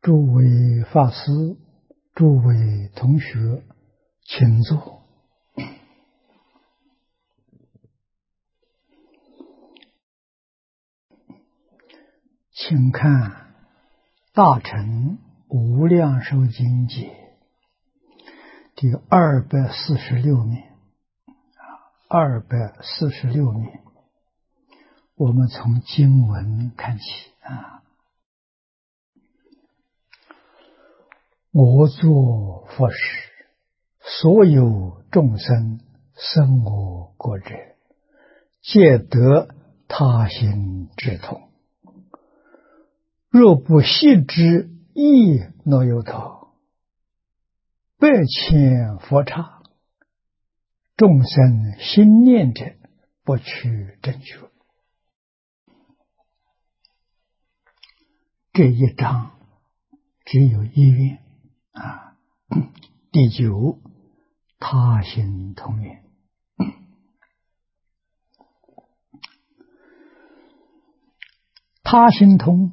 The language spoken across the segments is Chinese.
诸位法师，诸位同学，请坐。请看《大乘无量寿经解》第246面，246面，我们从经文看起我作佛时，所有众生生我国者，皆得他心之通。若不悉之，亦若有他。百千佛刹，众生心念者，不取正觉。这一章只有一愿第9，他心通愿。他心通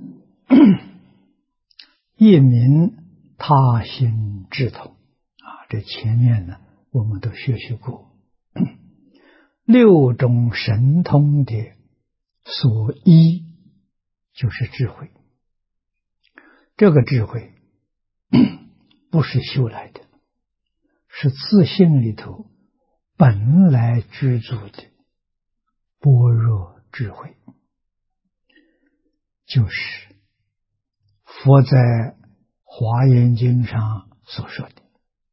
一名他心智通这前面呢我们都学习过。6种神通的所依就是智慧，这个智慧不是修来的，是自性里头本来居住的般若智慧，就是佛在《华严经》上所说的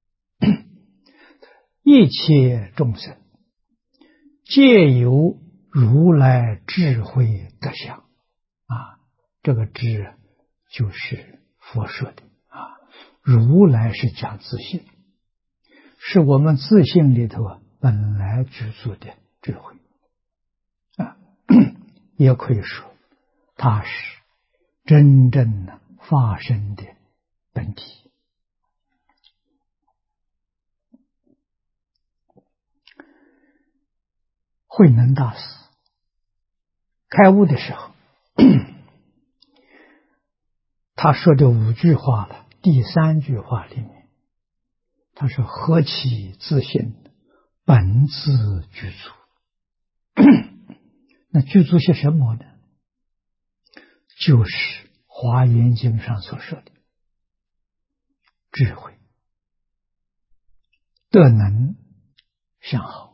一切众生皆由如来智慧德相这个智就是佛说的如来是讲自性，是我们自性里头本来居住的智慧也可以说它是真正的发生的本体。慧能大师开悟的时候他说的5句话了，第3句话里面他说何其自性本自具足那具足些什么呢？就是《华严经》上所说的智慧、德能、相好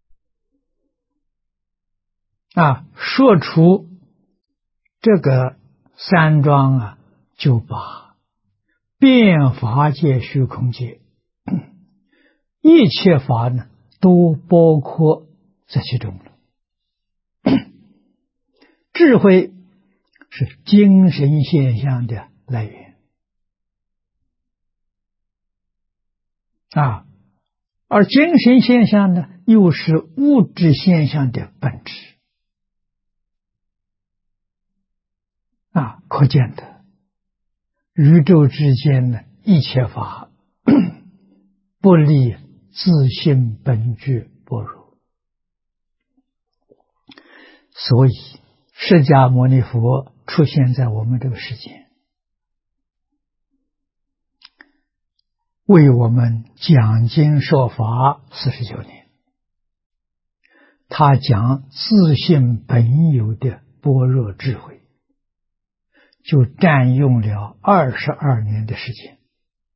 说出这个3桩就把遍法界虚空界一切法呢都包括这其中了。智慧是精神现象的来源而精神现象呢又是物质现象的本质可见的宇宙之间的一切法不离自性本具般若，所以释迦牟尼佛出现在我们这个世界，为我们讲经说法49年，他讲自性本有的般若智慧就占用了22年的时间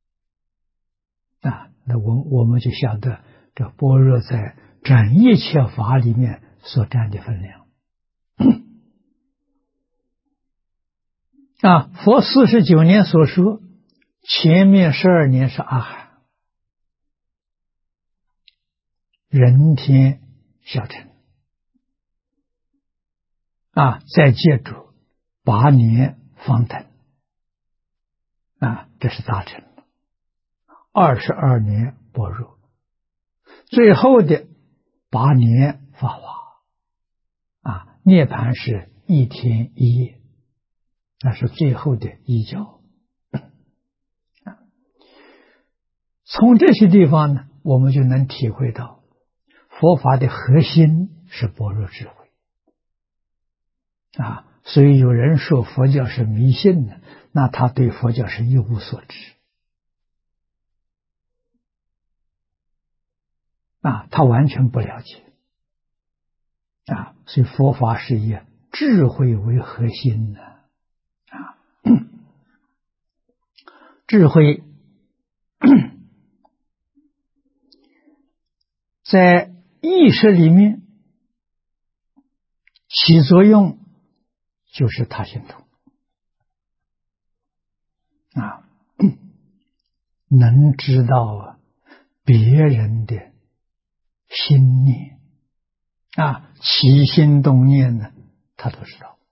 那我们就晓得这般若在整一切法里面所占的分量佛49年所说，前面12年是阿含人天小乘再接着8年方等这是大乘22年般若，最后的8年法华涅槃是1天1夜，那是最后的依教从这些地方呢我们就能体会到佛法的核心是般若智慧所以有人说佛教是迷信的， 那他对佛教是一无所知啊，他完全不了解啊。所以佛法是以智慧为核心的啊，智慧在意识里面起作用，就是他心通啊，能知道别人的心念啊，起心动念呢，他都知道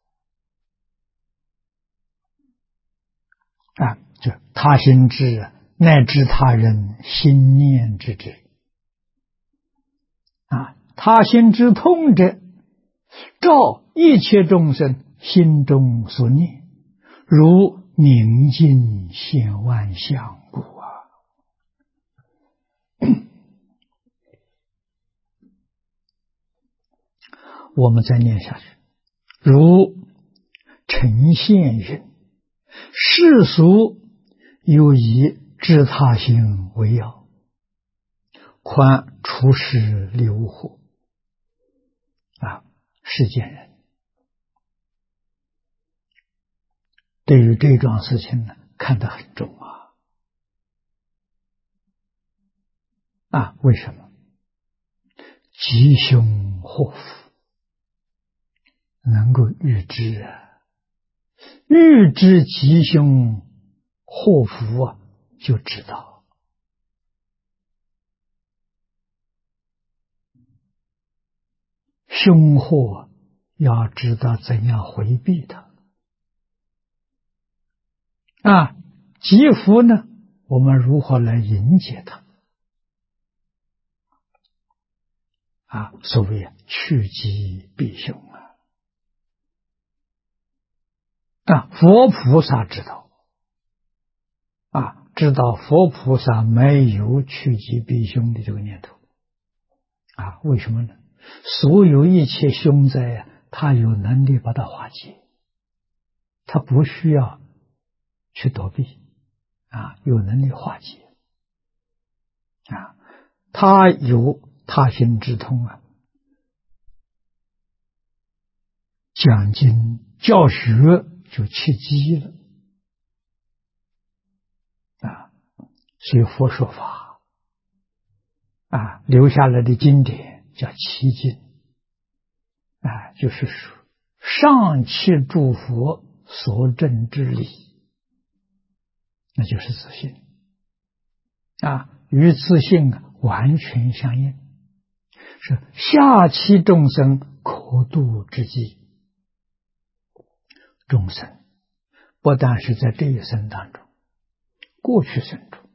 啊，就他心知，乃至他人心念之知啊，他心之通者，照一切众生心中所念，如明镜现万象故啊。我们再念下去，如呈现云：世俗有以知他心为要，宽处世流惑啊，世间人对于这桩事情呢，看得很重啊，为什么？吉凶祸福能够预知啊，预知吉凶祸福啊，就知道凶祸要知道怎样回避它啊，吉福呢，我们如何来迎接它啊？所谓趋吉避凶啊，佛菩萨知道啊，知道佛菩萨没有趋吉避凶的这个念头啊，为什么呢？所有一切凶灾啊，他有能力把它化解，他不需要去躲避啊，有能力化解啊，他有他心之通啊，讲经教学就契机了啊，所以佛说法啊，留下来的经典叫七经啊，就是说上契诸佛所证之理，那就是自信啊，与自信完全相应，是下契众生可度之机。众生不但是在这一生当中，过去生中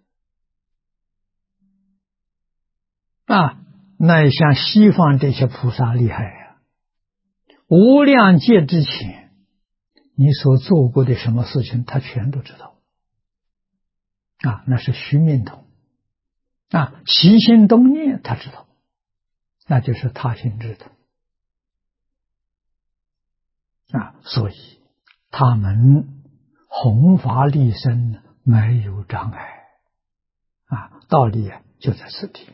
啊，那像西方这些菩萨厉害啊，无量劫之前你所做过的什么事情他全都知道啊，那是须弥通啊，起心动念他知道，那就是他心之通啊，所以他们弘法利生没有障碍啊，道理就在此地。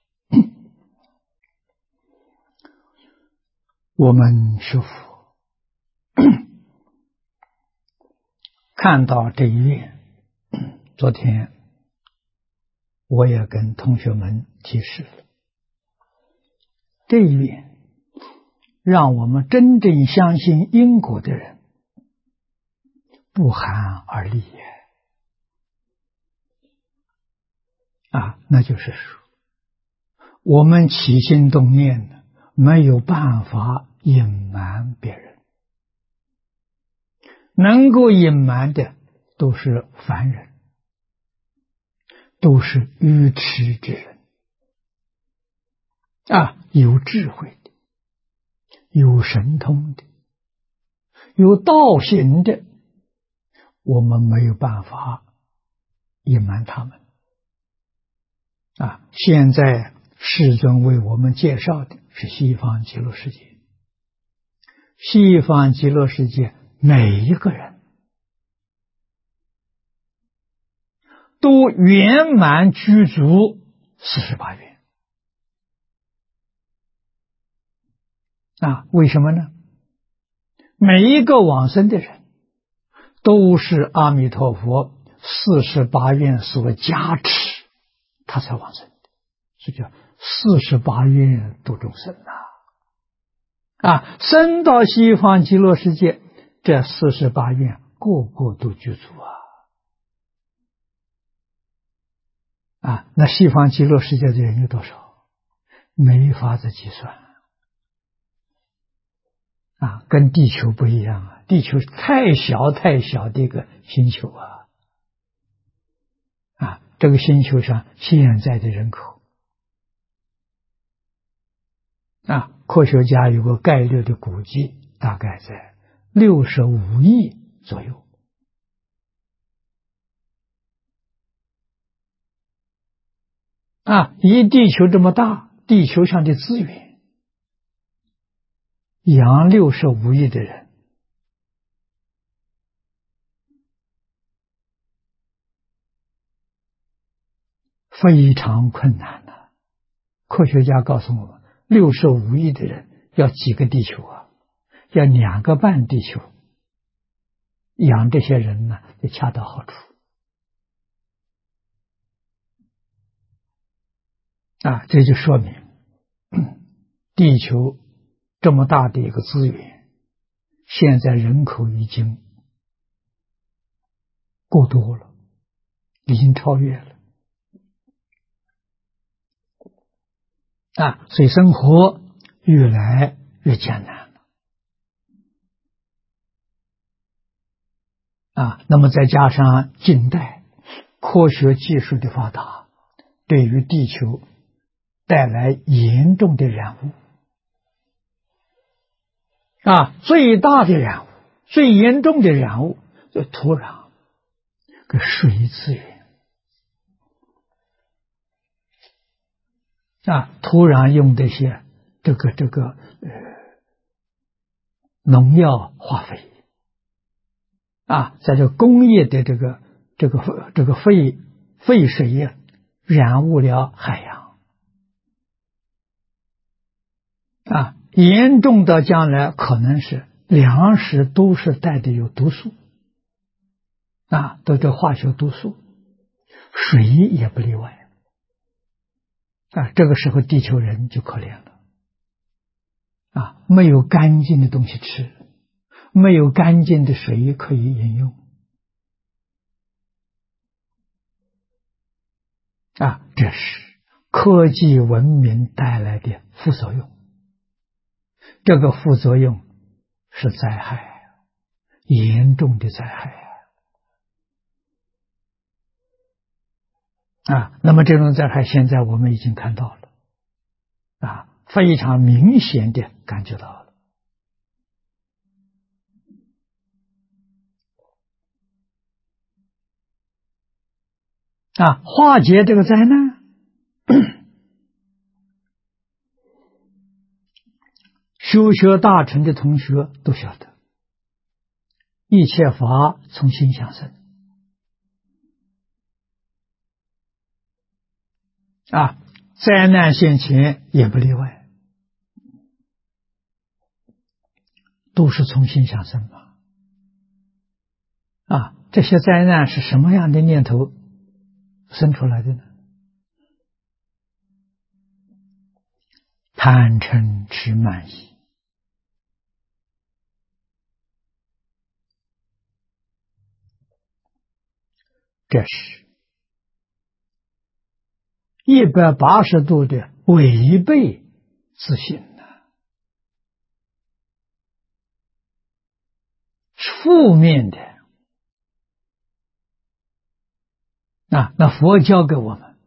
我们学佛看到这一页，昨天我也跟同学们提示了，这一页让我们真正相信因果的人不寒而栗啊，那就是说我们起心动念呢，没有办法隐瞒别人，能够隐瞒的都是凡人，都是愚痴之人啊，有智慧的，有神通的，有道行的，我们没有办法隐瞒他们啊。现在世尊为我们介绍的是西方极乐世界，西方极乐世界每一个人都圆满具足48愿。为什么呢？每一个往生的人都是阿弥陀佛48愿所加持，他才往生的，所以叫48愿度众生生到西方极乐世界，这48愿个个都具足那西方极乐世界的人有多少？没法子计算跟地球不一样地球太小太小的一个星球这个星球上现在的人口科学家有个概略的估计，大概在65亿左右以地球这么大，地球上的资源养65亿的人，非常困难科学家告诉我们，65亿的人要几个地球要2个半地球，养这些人呢，就恰到好处这就说明地球这么大的一个资源，现在人口已经过多了，已经超越了所以生活越来越艰难了那么再加上近代科学技术的发达，对于地球带来严重的染污最大的染污，最严重的染污就土壤跟水资源土壤用这些农药化肥在这工业的这个废水染污了海洋严重到将来可能是粮食都是带的有毒素都是化学毒素，水也不例外这个时候地球人就可怜了没有干净的东西吃，没有干净的水可以饮用这是科技文明带来的副作用，这个副作用是灾害，严重的灾害那么这种灾害现在我们已经看到了非常明显的感觉到了化解这个灾难修学大乘的同学都晓得，一切法从心想生灾难现前也不例外，都是从心想生这些灾难是什么样的念头生出来的呢？贪嗔痴慢疑这是180度的违背自信负面的那佛教给我们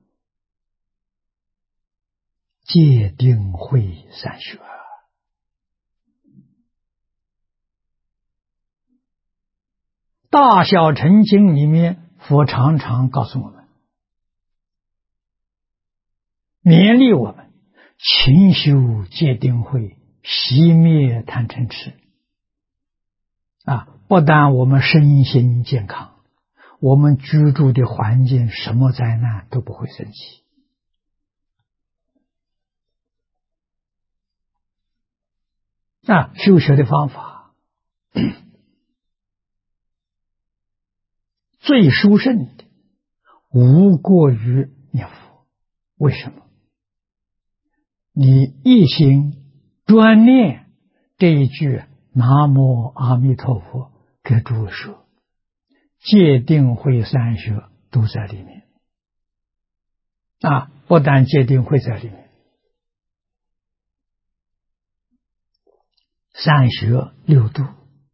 戒定慧三学大小乘经里面佛常常告诉我们，勉励我们勤修戒定慧，熄灭贪嗔痴不但我们身心健康， 我们居住的环境什么灾难都不会升起。修学的方法最殊胜的无过于念佛。为什么？你一心专念这一句南无阿弥陀佛给诸位说，戒定慧三学都在里面。不但戒定慧在里面，三学六度、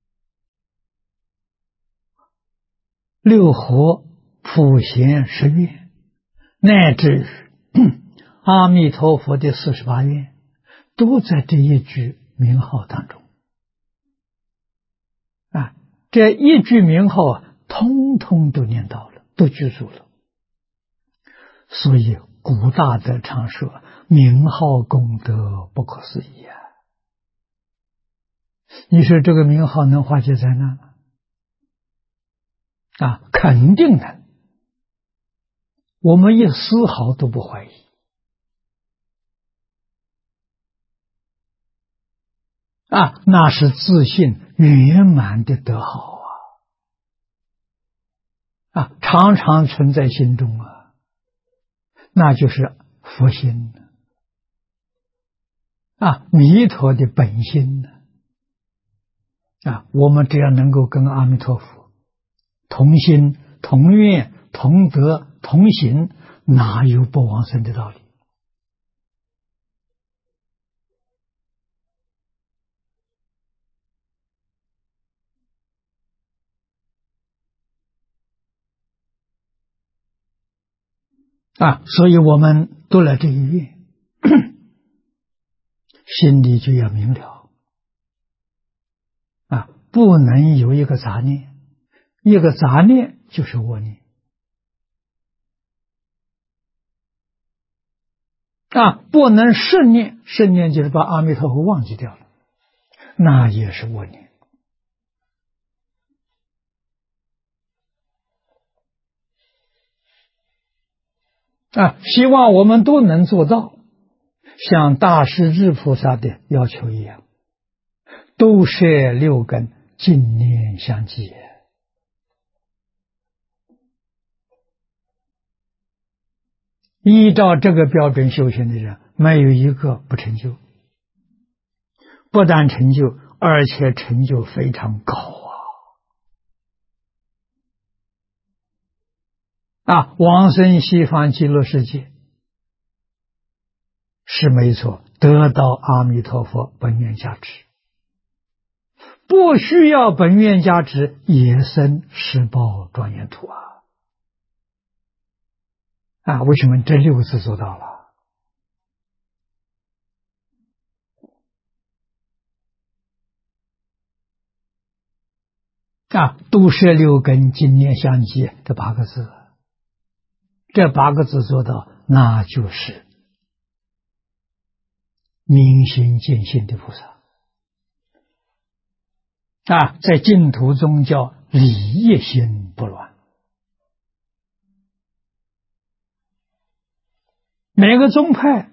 六合、普贤十愿，乃至阿弥陀佛的48愿，都在这一句名号当中。这一句名号通通都念到了，都具足了。所以古大德常说，名号功德不可思议啊！你说这个名号能化解灾难吗？肯定能，我们一丝毫都不怀疑。那是自信圆满的德好常常存在心中那就是佛心弥陀的本心我们只要能够跟阿弥陀佛同心、同愿、同德、同行，哪有不往生的道理？所以我们读了这一愿，心里就要明了不能有一个杂念，一个杂念就是我念不能顺念，顺念就是把阿弥陀佛忘记掉了，那也是我念希望我们都能做到像大势至菩萨的要求一样，都摄六根，净念相继。依照这个标准修行的人，没有一个不成就，不但成就，而且成就非常高往生西方极乐世界是没错，得到阿弥陀佛本愿加持，不需要本愿加持，也生十报庄严土为什么这六个字做到了？都摄六根，净念相继，这8个字，这8个字做到，那就是明心见性的菩萨在净土宗叫理业心不乱。每个宗派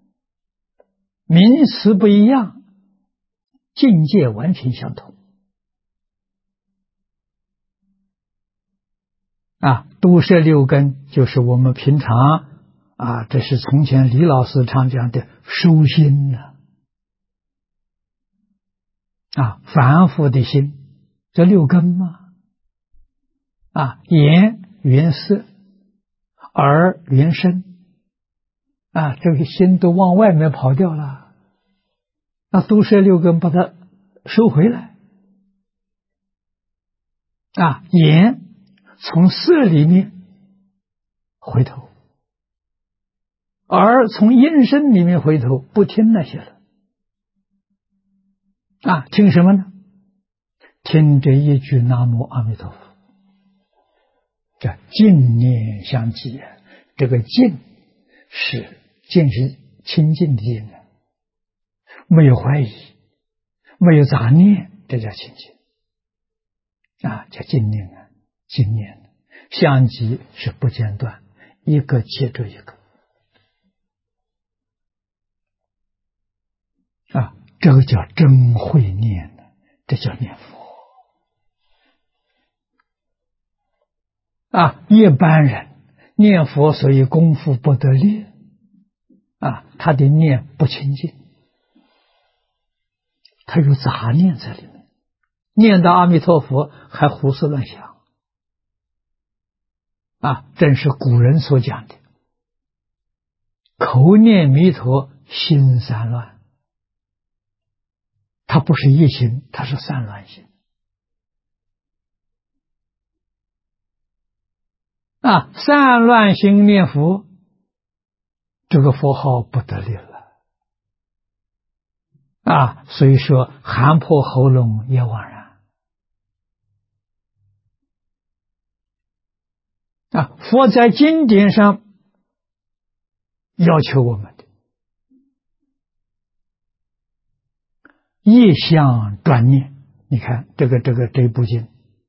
名词不一样，境界完全相同都摄六根，就是我们平常这是从前李老师常讲的收心凡夫的心，这六根嘛眼缘色，耳缘声这个心都往外面跑掉了，那都摄六根把它收回来眼从色里面回头，耳从音声里面回头，不听那些了听什么呢？听这一句南无阿弥陀佛，这净念相继这个净是清净的净没有怀疑，没有杂念，这叫清净叫净念净念相继是不间断，一个接着一个啊，这个叫真会念的，这叫念佛啊。一般人念佛，所以功夫不得力啊，他的念不清净，他有杂念在里面，念到阿弥陀佛还胡思乱想啊，正是古人所讲的口念弥陀心散乱，它不是一心，它是散乱心啊。散乱心念佛，这个佛号不得力了啊，所以说喊破喉咙也枉然啊。佛在经典上要求我们的业相转念，你看这部经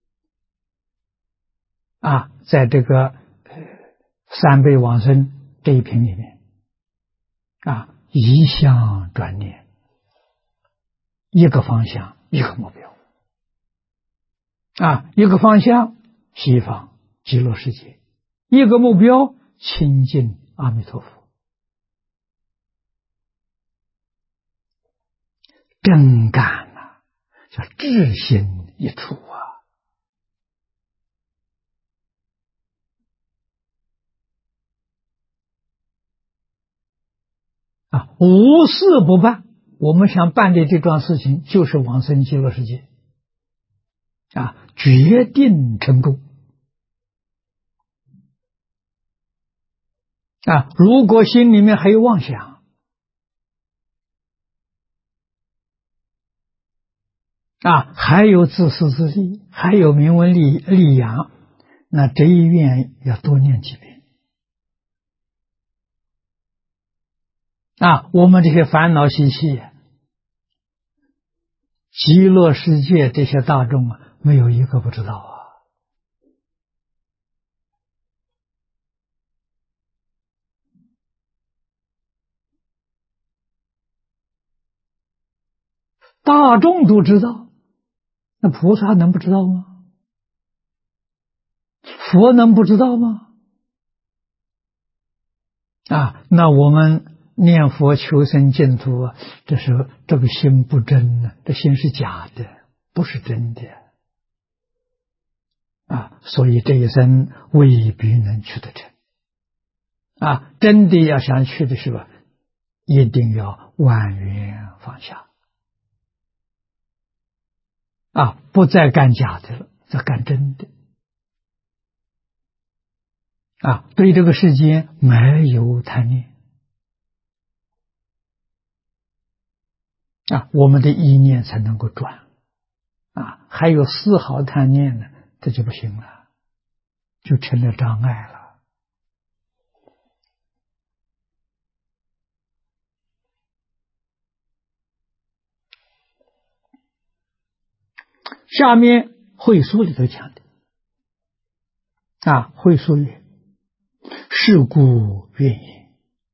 啊，在这个三倍往生这一品里面啊，一相转念，一个方向，一个目标啊，一个方向西方极乐世界，一个目标亲近阿弥陀佛，真干啊，叫至心一处啊，无事不办。我们想办的这桩事情，就是往生极乐世界啊，决定成功啊。如果心里面还有妄想啊，还有自私自利，还有名闻利养，那这一愿要多念几遍啊。我们这些烦恼习气，极乐世界这些大众啊，没有一个不知道啊。大众都知道，那菩萨能不知道吗？佛能不知道吗？啊，那我们念佛求生净土啊，这个心不真呢，这心是假的，不是真的啊，所以这一生未必能去得成啊。真的要想去的时候，一定要万缘放下啊，不再干假的了，再干真的啊。对这个世间没有贪念啊，我们的意念才能够转啊。还有丝毫贪念呢，这就不行了，就成了障碍了。下面会疏里头讲的啊，会疏曰：是故愿也，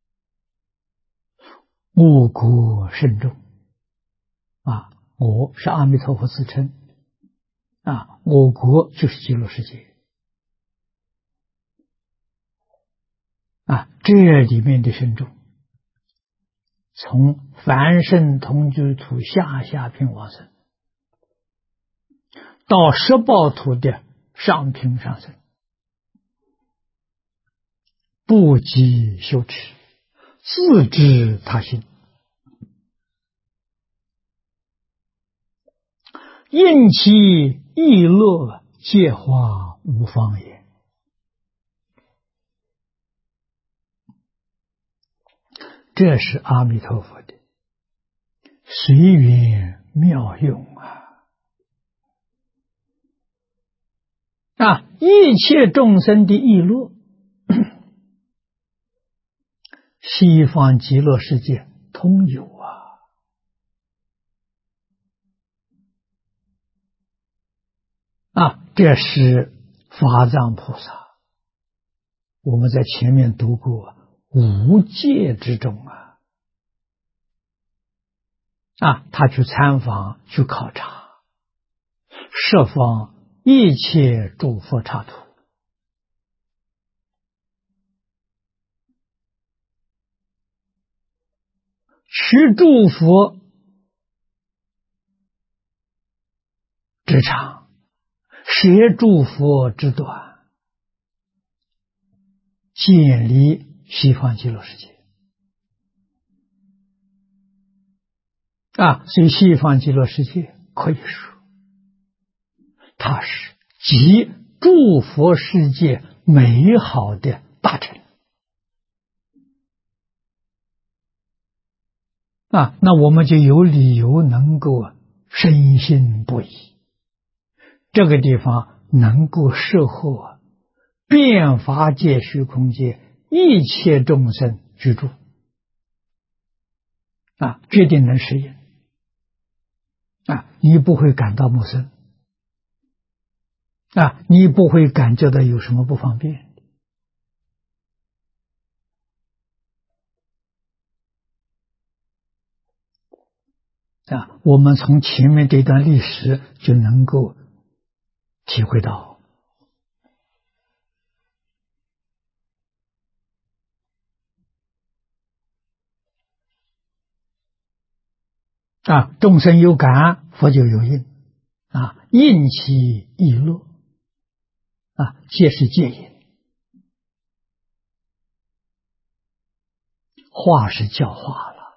我国甚众啊，我是阿弥陀佛自称啊，我国就是极乐世界啊，这里面的圣众，从凡圣同居土下品往生，到十报土的上品上生，不积修持，自知他心，应其意乐，皆化无方也。这是阿弥陀佛的随缘妙用啊！一切众生的意乐，西方极乐世界通有啊！这是法藏菩萨我们在前面读过，无戒之中他去参访，去考察，设方一切诸佛刹土，取诸佛之长，舍诸佛之短，建立西方极乐世界所以西方极乐世界可以说它是集诸佛世界美好的大成那我们就有理由能够深信不疑，这个地方能够摄获遍法界虚空界一切众生居住决定能适应你不会感到陌生你不会感觉到有什么不方便我们从前面这段历史就能够体会到众生有感，佛就有应应其意乐皆是戒引，化是教化了。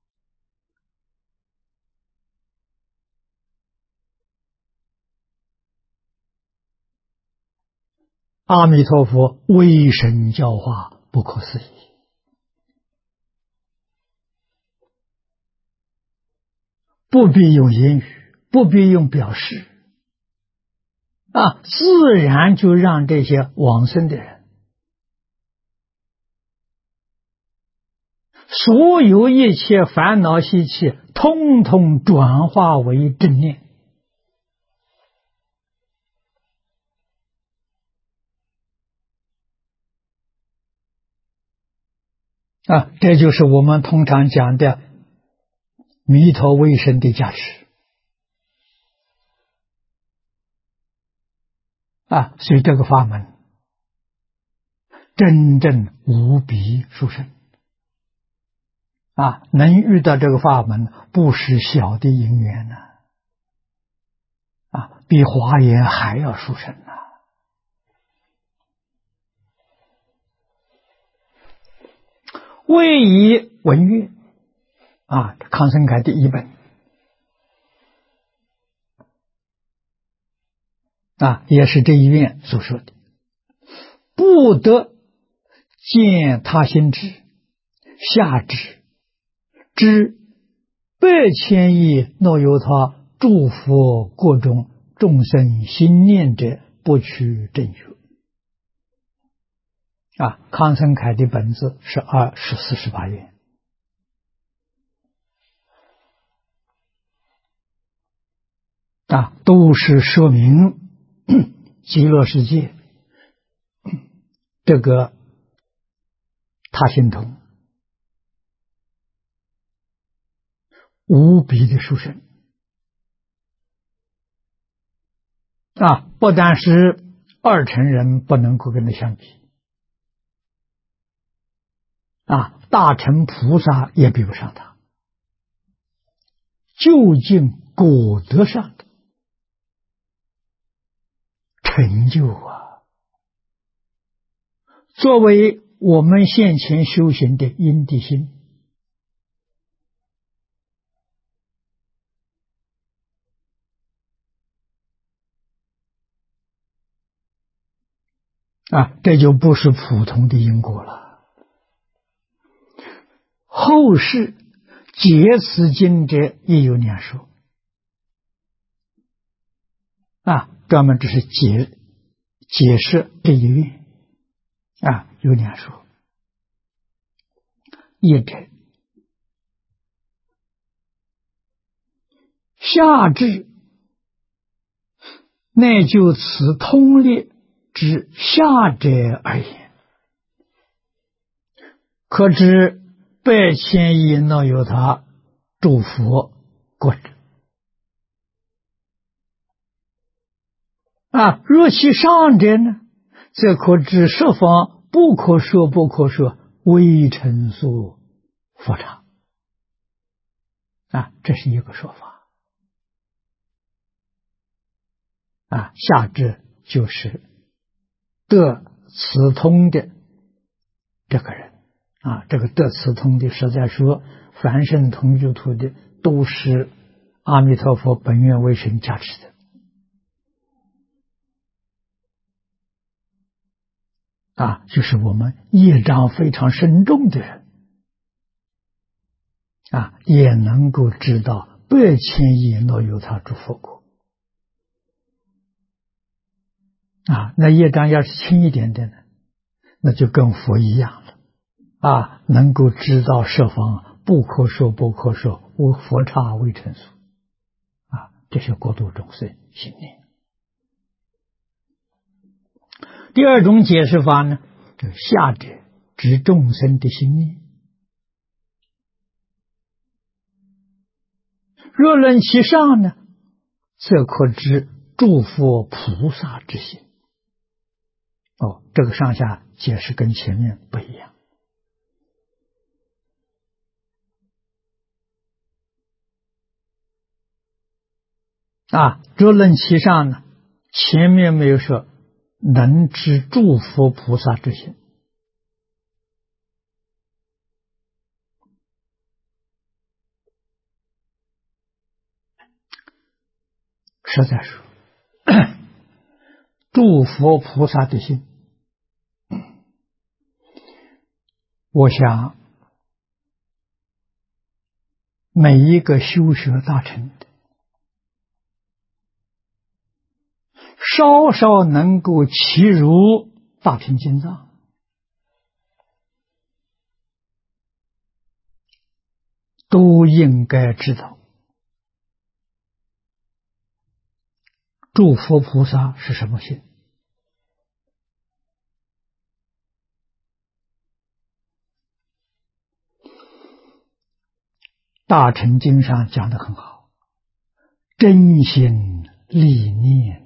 阿弥陀佛威神教化不可思议不必用言语，不必用表示自然就让这些往生的人所有一切烦恼习气通通转化为正念这就是我们通常讲的弥陀威神的加持所以这个法门真正无比殊胜能遇到这个法门不是小的因缘比华严还要殊胜为以文乐康生凯的译本也是这一院所说的，不得见他心智下智知百千亿若由他诸佛各种众生心念者不取正觉康生凯的本子是14、18院都是说明极乐世界这个他心通无比的殊胜不但是二乘人不能够跟他相比大乘菩萨也比不上他，究竟果德上的成就作为我们现前修行的因地心这就不是普通的因果了。后世解此经者也有两说专门这是解释这一愿有两说。一者下至乃就此通列之下者而言可知8,000亿那由他诸佛国者若其上者呢，则可知十方不可说不可说微尘数佛刹这是一个说法下至就是得此通的这个人这个得此通的实在说凡圣同居土的都是阿弥陀佛本愿威神加持的就是我们业障非常深重的人也能够知道8,000亿若有他诸佛国那业障要是轻一点点呢，那就跟佛一样了能够知道十方不可说不可说无佛刹微尘数这些国度众生心念。第二种解释法呢，就下者指众生的心念。若论其上呢，则可知诸佛菩萨之心。这个上下解释跟前面不一样。若论其上呢，前面没有说能知诸佛菩萨之心。实在说诸佛菩萨的心，我想每一个修学大乘的稍稍能够契入大乘经藏，都应该知道诸佛菩萨是什么心。大乘经上讲得很好，真心立念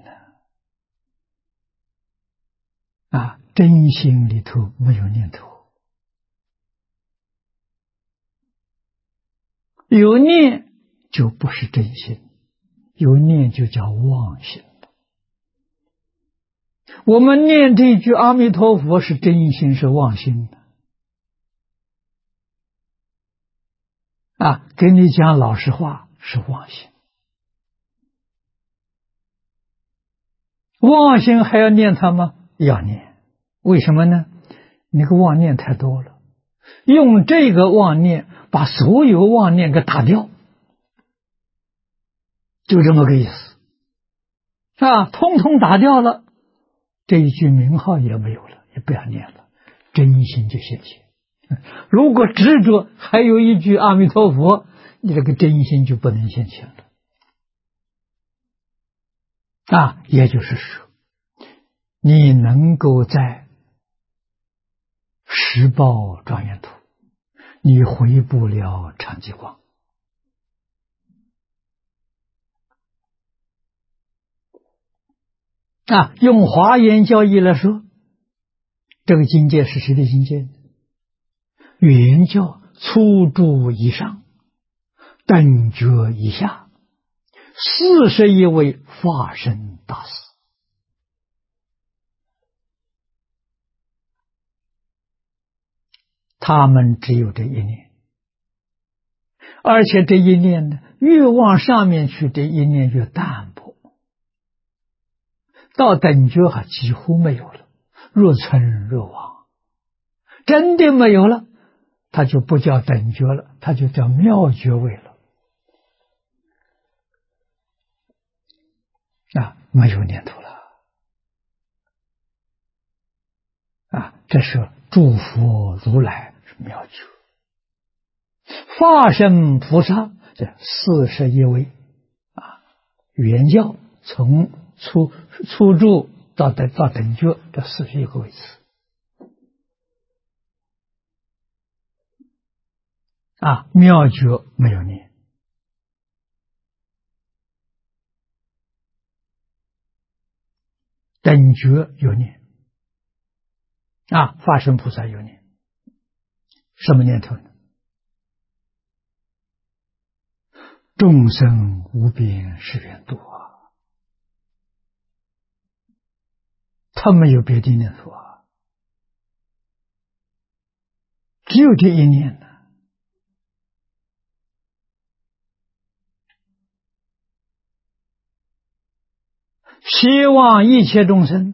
真心里头没有念头，有念就不是真心，有念就叫妄心。我们念这句阿弥陀佛是真心是妄心的给你讲老实话是妄心，妄心还要念它吗？要念。为什么呢？那个妄念太多了，用这个妄念把所有妄念给打掉，就这么个意思通通打掉了，这一句名号也没有了，也不要念了，真心就现前。如果执着还有一句阿弥陀佛，你这个真心就不能现前了也就是说你能够在十报庄严土，你回不了长寂光用华严教义来说，这个境界是谁的境界？原教初住以上，等觉以下，41位法身大士。他们只有这一念，而且这一念呢，越往上面去，这一念越淡薄，到等觉还几乎没有了，若存若亡，真的没有了，它就不叫等觉了，它就叫妙觉位了没有念头了这是诸佛如来是妙觉，法身菩萨这41位原教从初住到等觉这41个位次妙觉没有念，等觉有念，法身菩萨有念。什么念头呢？众生无边誓愿度他没有别的念头只有这一念呢。希望一切众生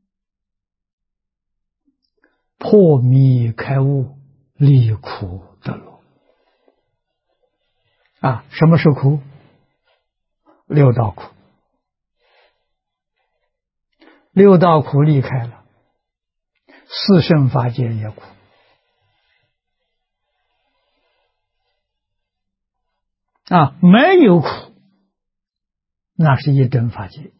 破迷开悟，离苦得乐。什么是苦？六道苦。六道苦离开了，四圣法界也苦。没有苦，那是一真法界。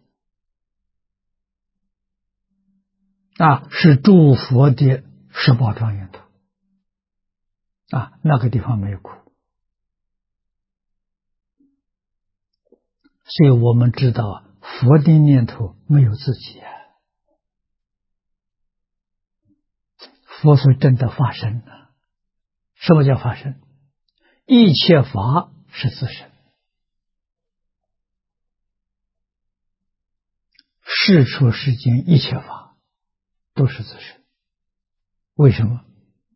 是诸佛的十宝庄严土。那个地方没有苦。所以我们知道佛的念头没有自己佛所证的法身什么叫法身？一切法是自身，世出世间一切法都是自身。为什么？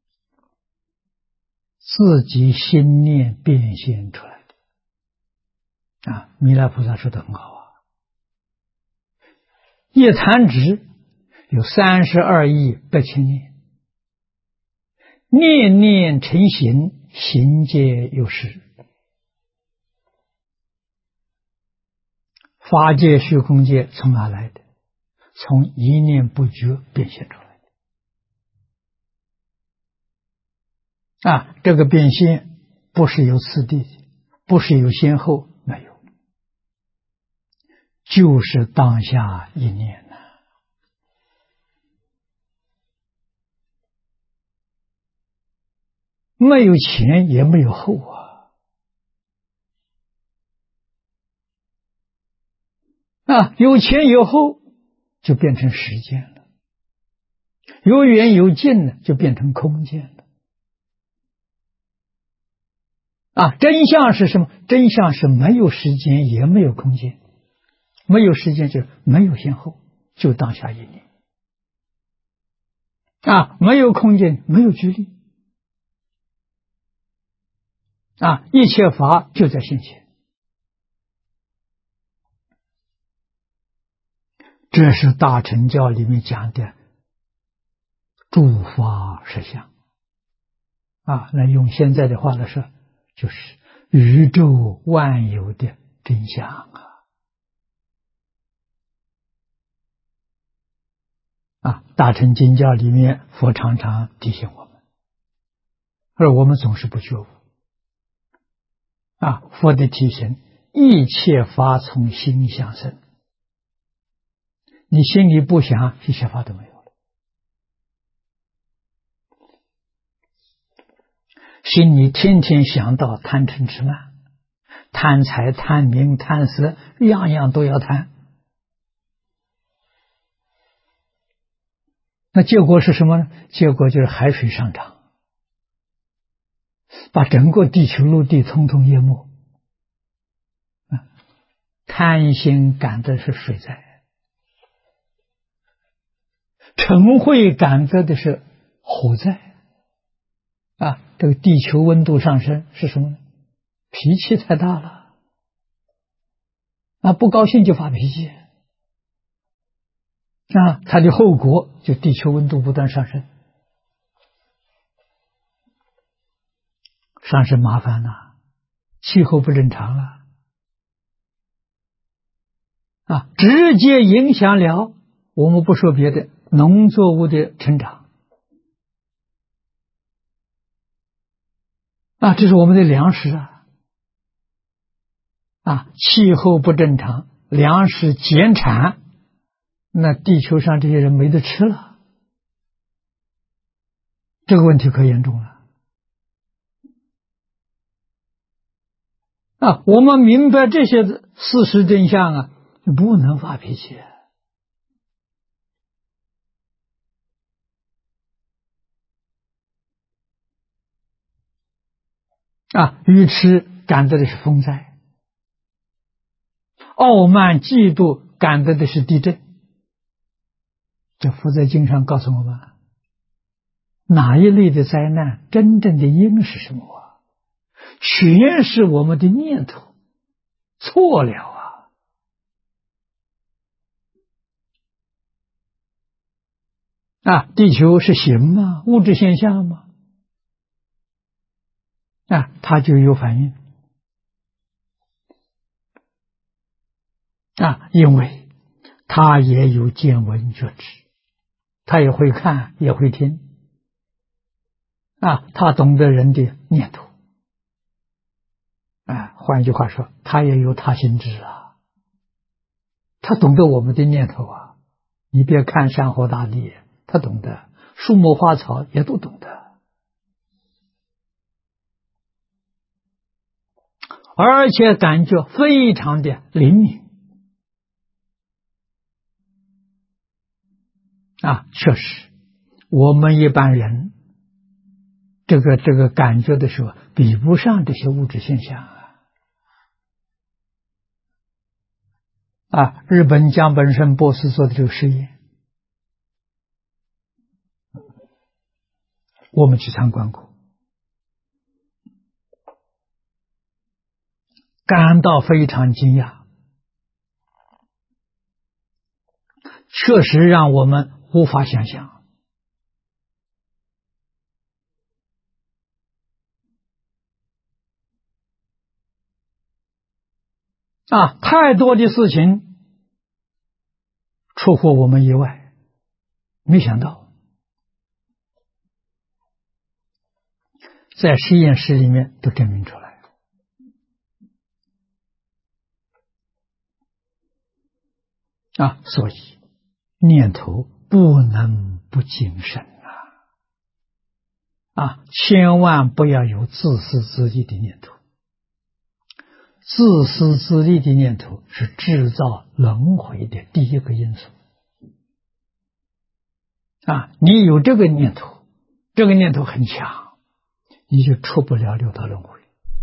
自己心念变现出来的。弥勒菩萨说的很好一弹指有32亿8千念，念念成形，形皆有实。法界虚空界从哪来的？从一念不觉变现出来的。这个变现不是有次第的，不是有先后，没有，就是当下一念没有前也没有后有前有后就变成时间了，有远有近呢就变成空间了。真相是什么？真相是没有时间也没有空间，没有时间就没有先后，就当下一念没有空间，没有距离一切法就在现前。这是大乘教里面讲的诸法实相那用现在的话来说，就是宇宙万有的真相大乘经教里面佛常常提醒我们，而我们总是不觉悟佛的提醒，一切法从心想生，你心里不想，一切法都没有了。心里天天想到贪嗔痴慢，贪财贪名贪色，样样都要贪，那结果是什么呢？结果就是海水上涨，把整个地球陆地统统淹没。贪心感的是水灾，嗔恚感得的是火灾这个地球温度上升是什么呢？脾气太大了不高兴就发脾气它的后果就地球温度不断上升，上升麻烦了，气候不正常了直接影响了我们不说别的，农作物的成长这是我们的粮食气候不正常，粮食减产，那地球上这些人没得吃了，这个问题可严重了我们明白这些事实真相啊，不能发脾气愚痴感得的是风灾，傲慢嫉妒感得的是地震。这佛在经上告诉我们，哪一类的灾难真正的因是什么全是我们的念头错了地球是形吗？物质现象吗？它就有反应因为它也有见闻觉知，它也会看也会听它懂得人的念头换句话说，它也有他心智它懂得我们的念头你别看山河大地，它懂得，树木花草也都懂得，而且感觉非常的灵敏确实，我们一般人这个感觉的时候，比不上这些物质现象日本江本胜博士做的这个实验，我们去参观过，感到非常惊讶，确实让我们无法想象太多的事情出乎我们意外，没想到在实验室里面都证明出来所以念头不能不谨慎千万不要有自私自利的念头。自私自利的念头是制造轮回的第一个因素你有这个念头，这个念头很强，你就出不了六道轮回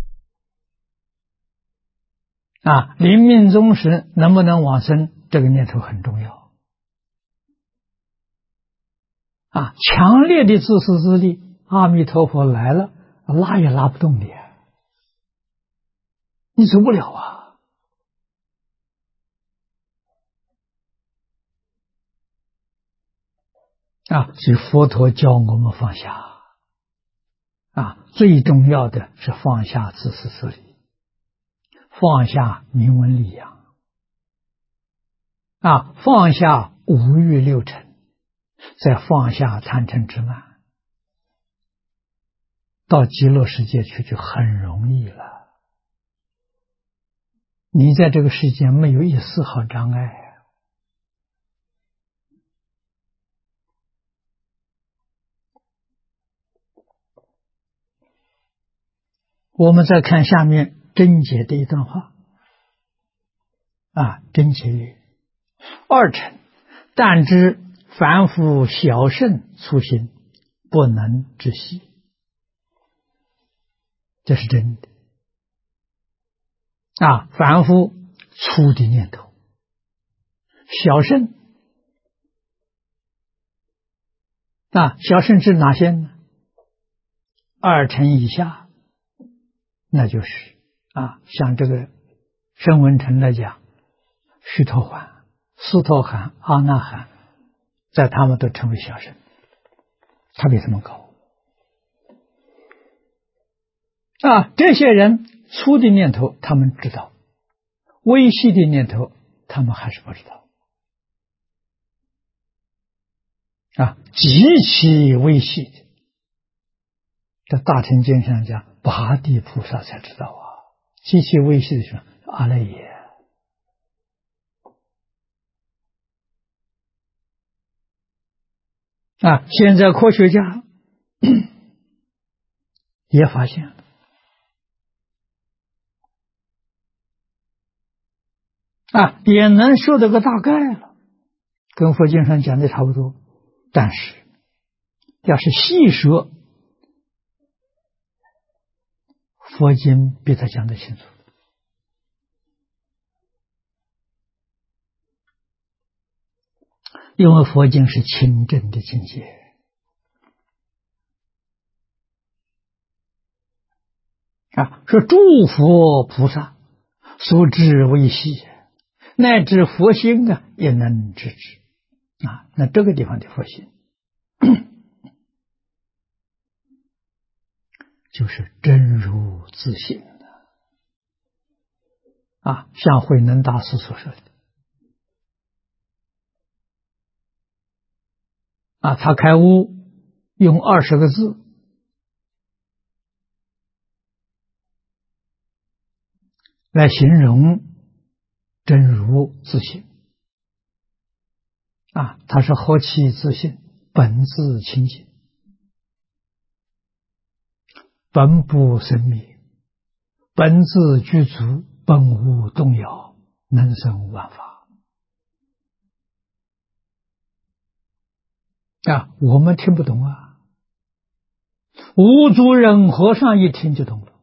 临命终时能不能往生，这个念头很重要强烈的自私自利，阿弥陀佛来了拉也拉不动你你走不了所以佛陀教我们放下最重要的是放下自私自利，放下名闻利养放下五欲六尘，再放下贪嗔痴慢，到极乐世界去就很容易了。你在这个世界没有一丝毫障碍我们再看下面真解的一段话真解曰：二乘但知凡夫小圣粗心，不能知悉。这是真的凡夫粗的念头，小圣小圣是哪些呢？二乘以下，那就是像这个声闻乘来讲，须陀洹、斯陀含、阿那含，在他们都称为小圣，他比他们高这些人粗的念头他们知道，微细的念头他们还是不知道极其微细的，这大乘经上讲八地菩萨才知道极其微细的是阿赖耶现在科学家也发现了也能说得个大概了，跟佛经上讲的差不多。但是要是细说，佛经比他讲得清楚。因为佛经是清正的境界说诸佛菩萨所知为细，乃至佛心也能知之那这个地方的佛心就是真如自性像慧能大师所说的他开悟用20个字来形容真如自性他是何其自性，本自清净，本不生灭，本自具足，本无动摇，能生万法我们听不懂无足人和尚一听就懂了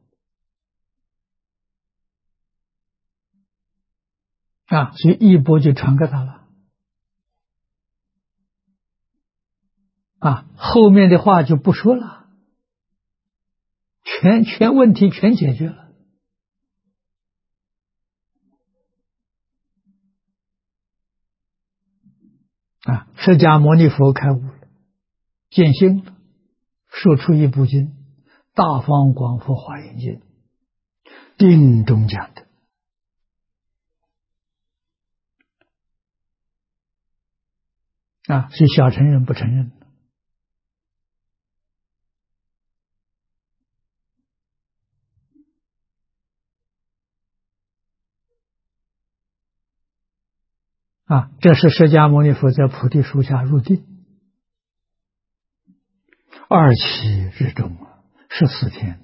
所以一波就传给他了后面的话就不说了，全问题全解决了释迦牟尼佛开悟了，见性了，说出一部经《大方广佛华严经》，定中讲的是小乘人不承认这是释迦牟尼佛在菩提树下入定，2期日中14天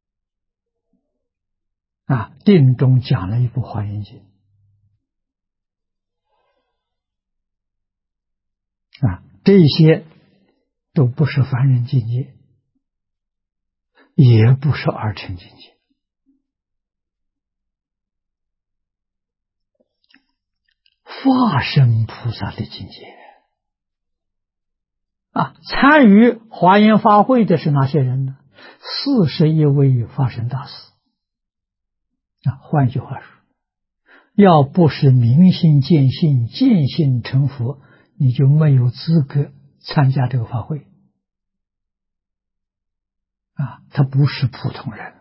定中讲了一部华严经这些都不是凡人境界，也不是二乘境界，化身菩萨的境界参与华严法会的是哪些人呢？41位法身大师换句话说，要不是明心见性，见性成佛，你就没有资格参加这个法会他不是普通人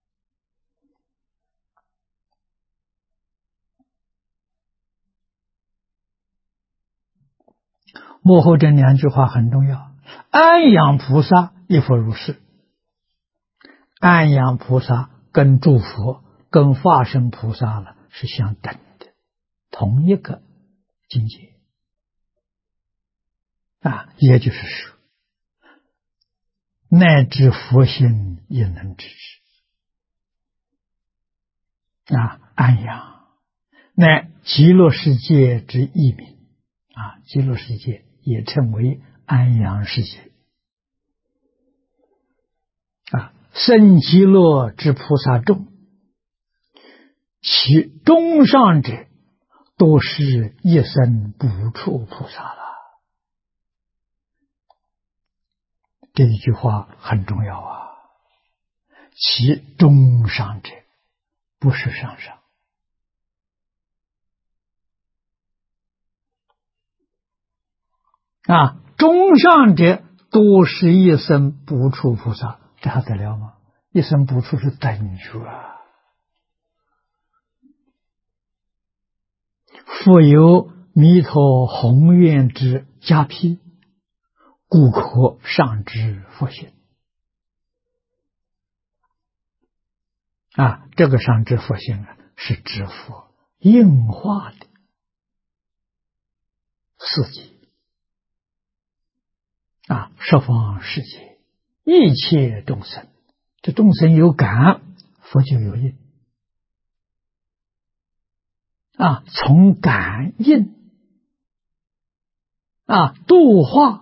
幕后这2句话很重要。安养菩萨亦复如是，安养菩萨跟诸佛跟化身菩萨了是相等的，同一个境界也就是说乃至佛心也能知之安养乃极乐世界之异名极乐世界也称为安养世界生极乐之菩萨众，其中上者都是一生不处菩萨了。这一句话很重要其中上者不是上上中上者都是一生不处菩萨，这还得了吗？一生不处是等觉复有弥陀宏愿之加披，故可上知佛性这个上知佛性是指佛应化的四季十方世界一切众生，这众生有感，佛就有应从感应度化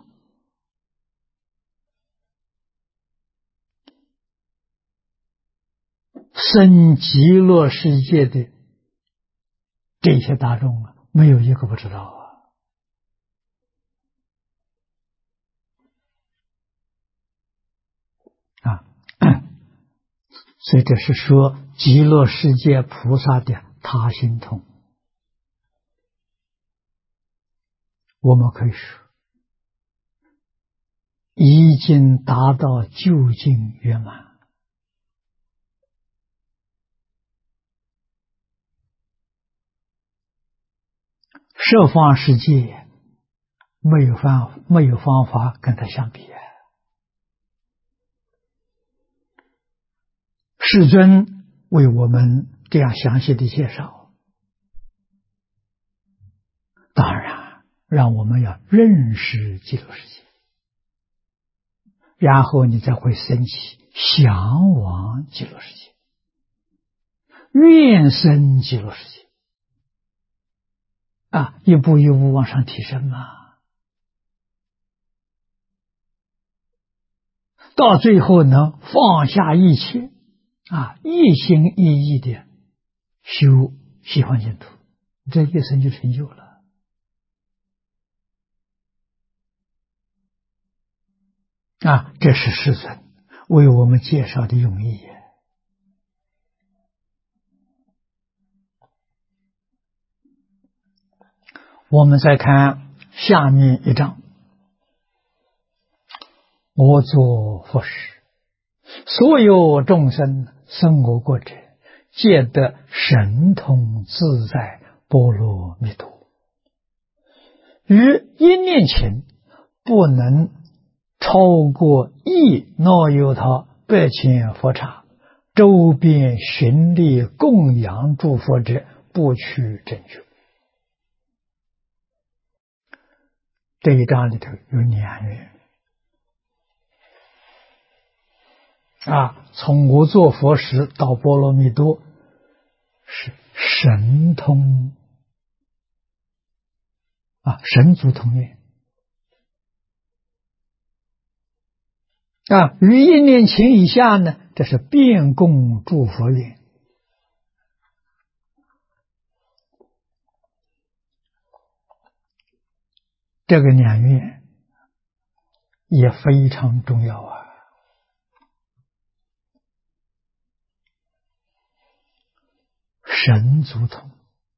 生极乐世界的这些大众没有一个不知道所以这是说极乐世界菩萨的他心通。我们可以说已经达到究竟圆满。十方世界没有方法跟它相比。世尊为我们这样详细的介绍，当然让我们要认识极乐世界，然后你才会升起向往极乐世界，愿生极乐世界一步一步往上提升嘛。到最后能放下一切一心一意的修西方净土，这一生就成就了。这是世尊为我们介绍的用意。我们再看下面一章，我作佛时，所有众生生我国者，皆得神通自在波罗蜜多。于一念前不能超过1那由他百千佛刹，周边寻历供养诸佛者，不取正觉。这一章里头有2愿从我作佛时到波罗蜜多是神通神足通愿于一念前以下呢，这是遍供诸佛愿。这个2愿也非常重要神足通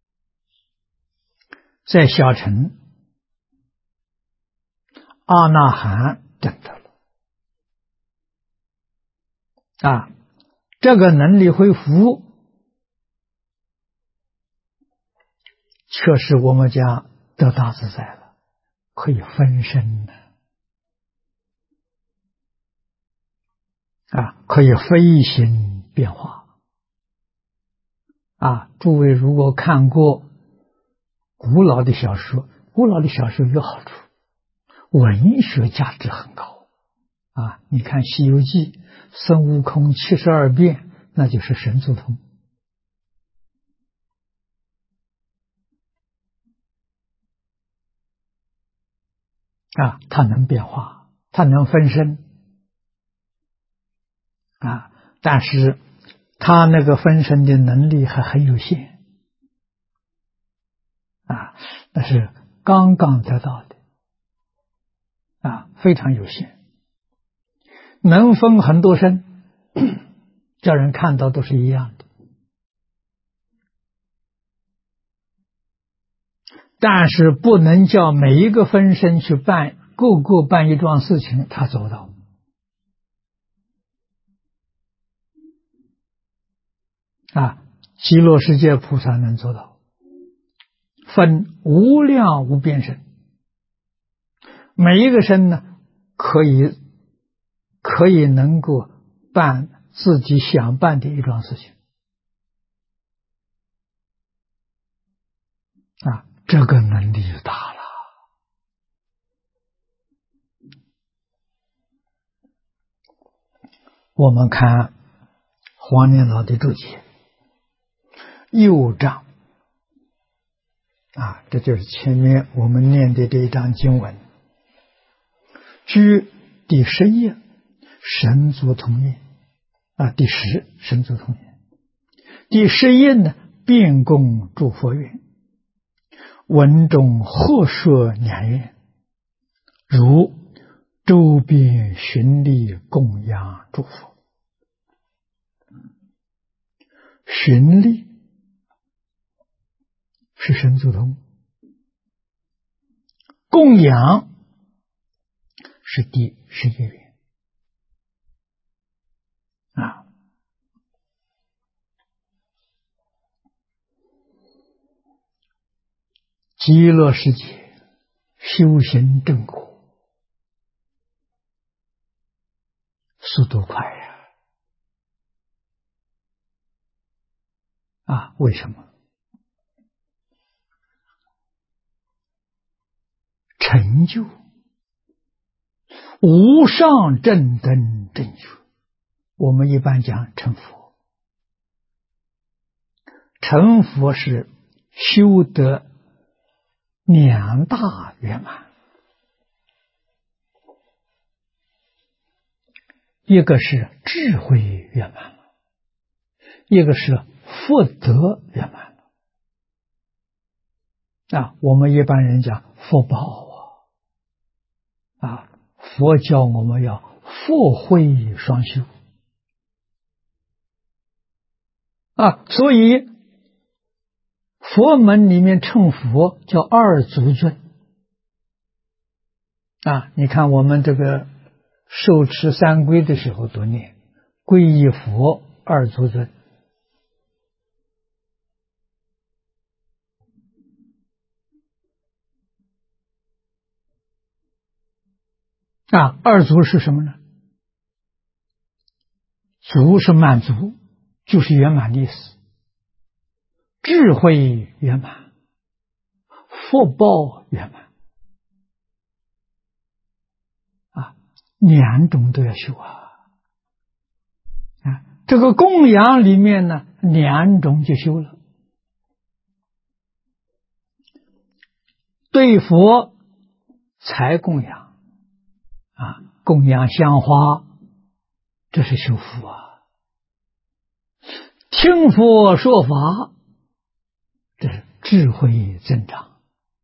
在小乘阿那含证得了这个能力会服务，确实我们讲得大自在了，可以分身可以飞行变化诸位如果看过古老的小说有好处，文学价值很高你看《西游记》孙悟空72变，那就是神足通它能变化，它能分身但是他那个分身的能力还很有限那是刚刚得到的非常有限，能分很多身叫人看到都是一样的，但是不能叫每一个分身去办个个办一桩事情，他做不到极乐世界菩萨能做到，分无量无边身，每一个身呢可以能够办自己想办的一桩事情这个能力就大了。我们看黄年老的注解，右章这就是前面我们念的这一章经文。居第10页，神足通念第10神足通念。第10页呢，遍供诸佛愿，文中或说两愿，如周边巡礼供养诸佛。巡礼是神足通，供养是第11愿极乐世界修行正果速度快为什么？成就无上正等正觉，我们一般讲成佛。成佛是修得2大圆满，一个是智慧圆满，一个是福德圆满。我们一般人讲福报佛教我们要福慧双修所以佛门里面称佛叫二足尊你看我们这个受持三皈的时候都念皈依佛二足尊二足是什么呢？足是满足，就是圆满的意思。智慧圆满，福报圆满2种都要修这个供养里面呢2种就修了。对佛才供养供养香花，这是修福听佛说法，这是智慧增长。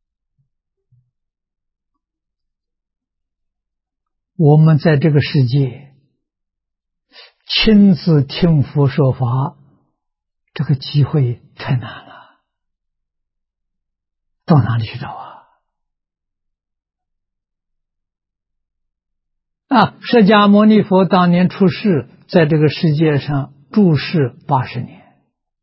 我们在这个世界亲自听佛说法，这个机会太难了，到哪里去找释迦牟尼佛当年出世，在这个世界上住世80年，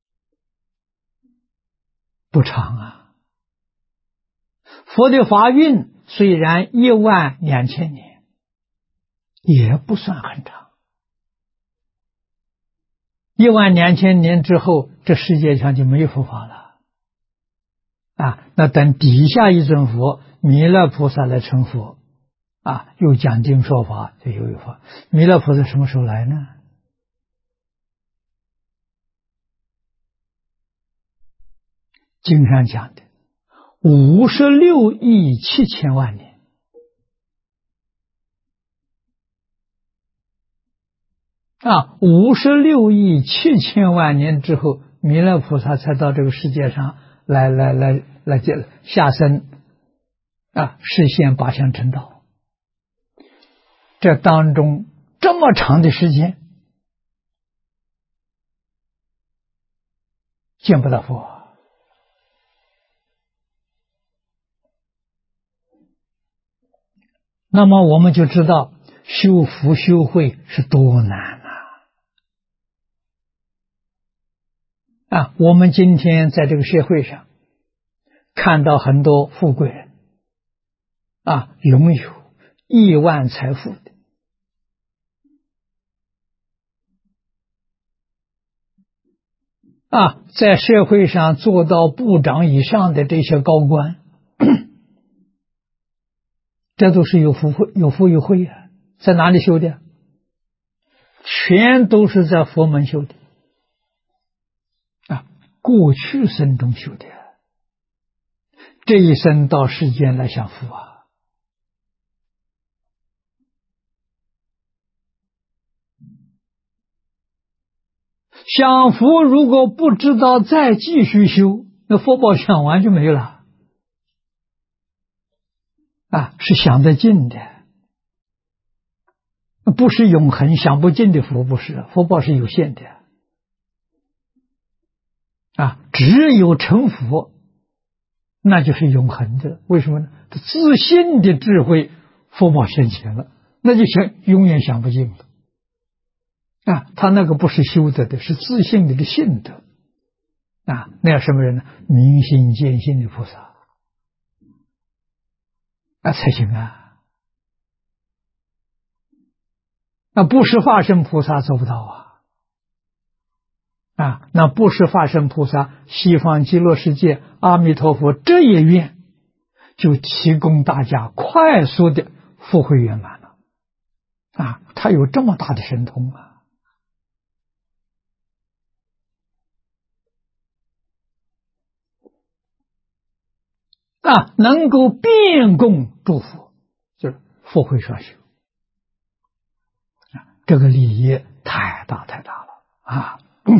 不长佛的法运虽然12000年，也不算很长。12000年之后，这世界上就没有佛法了那等底下一尊佛弥勒菩萨来成佛又讲经说法，就有法。弥勒菩萨什么时候来呢？经上讲的56亿7千万年56亿7千万年之后，弥勒菩萨才到这个世界上来下生实现8相成道。这当中这么长的时间见不到佛那么我们就知道修福修慧是多难我们今天在这个社会上看到很多富贵人拥有亿万财富的在社会上做到部长以上的这些高官这都是有福有慧在哪里修的？全都是在佛门修的过去生中修的。 这一生到世间来享福啊。享福如果不知道再继续修，那福报享完就没了啊，是享得尽的，不是永恒享不尽的福，不是，福报是有限的啊，只有成佛那就是永恒的。为什么呢？自信的智慧福报现前了，那就永远享不尽了啊，他那个不是修得的，是自信的信德啊。那样什么人呢？明心见性的菩萨啊才行啊。那不是化身菩萨做不到啊，那不是化身菩萨，西方极乐世界阿弥陀佛这一愿就提供大家快速的福慧圆满了啊，他有这么大的神通啊，能够遍供诸佛，就是福慧双修啊，这个利益太大太大了啊！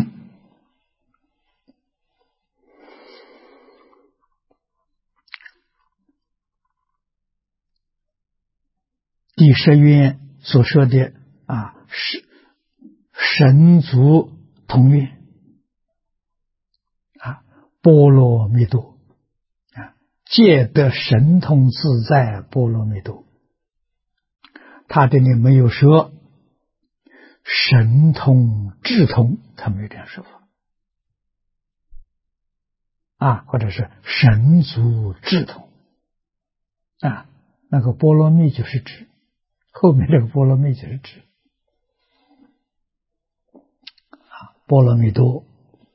第十愿所说的啊，是神足同愿啊，波罗蜜多啊，皆得神通自在波罗蜜多。他这里没有说神通智通，他没有这样说法啊，或者是神足智通啊，那个波罗蜜就是智，后面这个波罗蜜就是智啊，波罗蜜多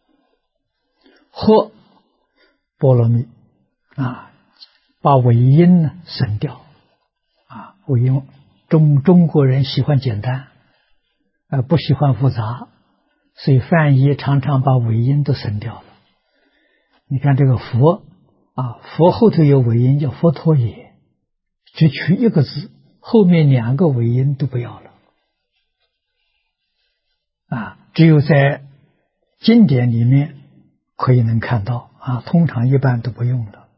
或波罗蜜啊，把尾音呢省掉啊，尾音中国人喜欢简单不喜欢复杂，所以翻译常常把尾音都省掉了。你看这个佛啊，佛后头有尾音叫佛陀也，只取一个字，后面两个尾音都不要了啊，只有在经典里面可以能看到啊，通常一般都不用的。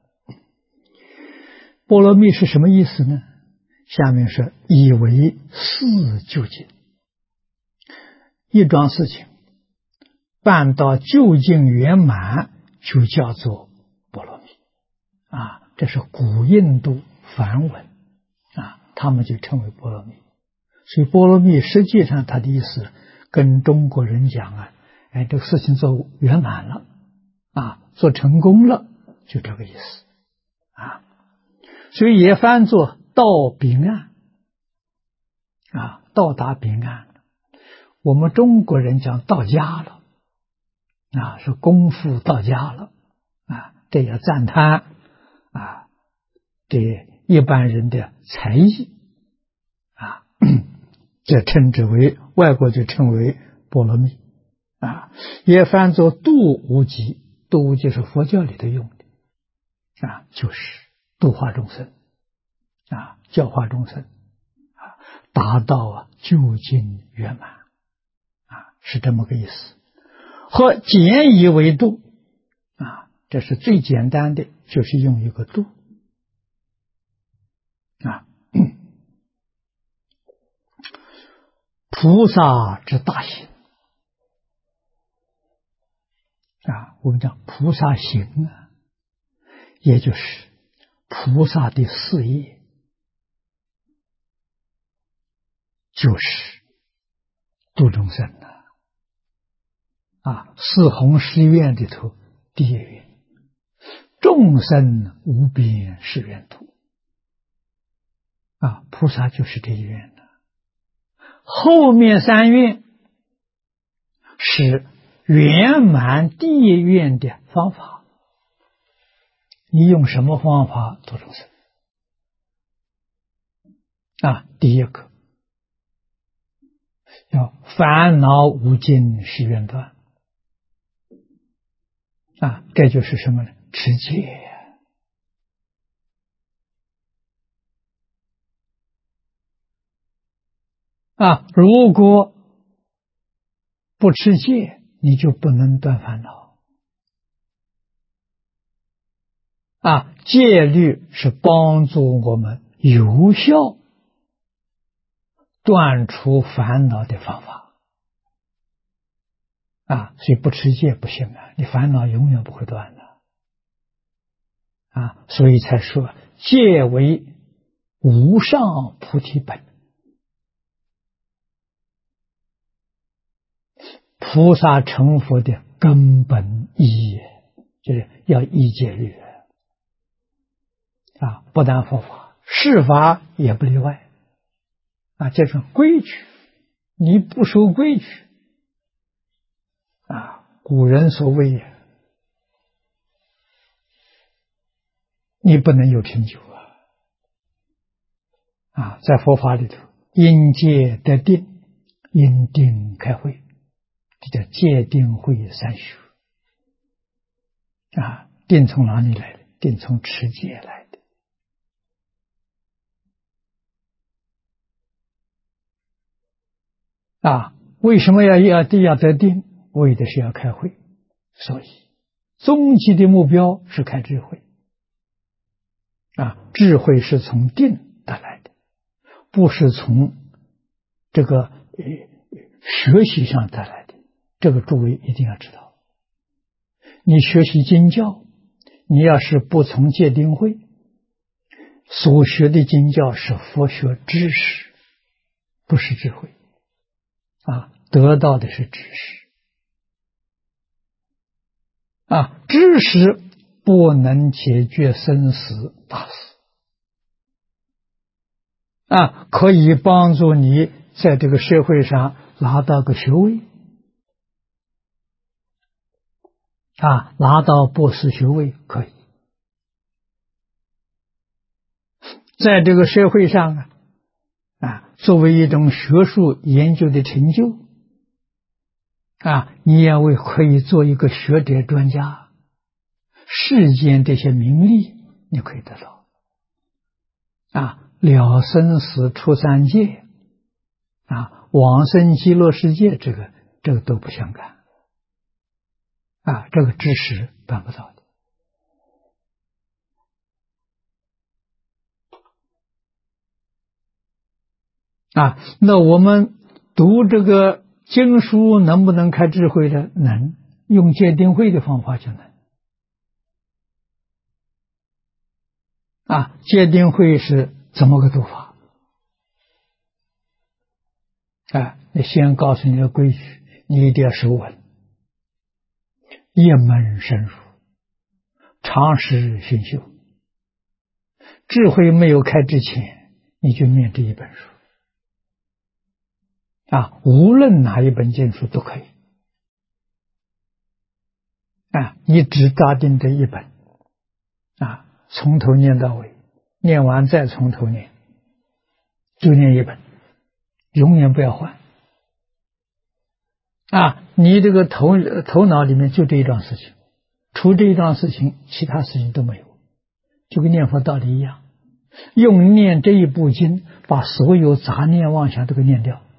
波罗蜜是什么意思呢？下面是以为事究竟，一桩事情办到究竟圆满，就叫做波罗蜜啊，这是古印度梵文啊，他们就称为波罗蜜。所以波罗蜜实际上它的意思跟中国人讲啊，这个事情做圆满了啊，做成功了，就这个意思啊。所以也翻作到彼岸啊，到达彼岸。我们中国人讲到家了啊，是功夫到家了啊，这也赞叹啊，这一般人的才艺啊，这称之为外国就称为波罗蜜啊，也翻作度无极，度无极是佛教里头用的啊，就是度化众生啊，教化众生啊，达到究竟圆满啊，是这么个意思。和简以为度啊，这是最简单的，就是用一个度啊。菩萨之大行啊，我们讲菩萨行啊，也就是菩萨的事业，就是度众生啊，四弘誓愿里头第一愿，众生无边誓愿度啊，菩萨就是这一愿的。后面三愿是圆满第一愿的方法，你用什么方法度众生啊？第一个叫烦恼无尽誓愿断啊，这就是什么呢？持戒如果不持戒，你就不能断烦恼。戒律是帮助我们有效断除烦恼的方法。所以不持戒不行你烦恼永远不会断的。所以才说戒为无上菩提本。菩萨成佛的根本意义，就是要依戒律不但佛法，世法也不例外这是规矩，你不守规矩古人所谓你不能有成就在佛法里头，因戒得定，因定开慧，这叫戒定慧三学定从哪里来的？定从持戒来的为什么要得定？为的是要开慧。所以终极的目标是开智慧智慧是从定得来的，不是从这个学习上得来的。这个诸位一定要知道，你学习经教，你要是不从戒定慧，所学的经教是佛学知识，不是智慧得到的是知识知识不能解决生死大事可以帮助你在这个社会上拿到个学位拿到博士学位可以，在这个社会上作为一种学术研究的成就你也可以做一个学者专家，世间这些名利你可以得到了生死出三界往生极乐世界，这个都不相干这个知识办不到的那我们读这个经书能不能开智慧的？能，用戒定慧的方法就能戒定慧是怎么个读法你先告诉你的规矩，你一定要守稳，一门深入，常识熏修。智慧没有开之前，你就念这一本书无论哪一本经书都可以你只打定这一本从头念到尾，念完再从头念，就念一本，永远不要换你这个头脑里面就这一桩事情，除这一桩事情其他事情都没有，就跟念佛道理一样，用念这一部经把所有杂念妄想都给念掉，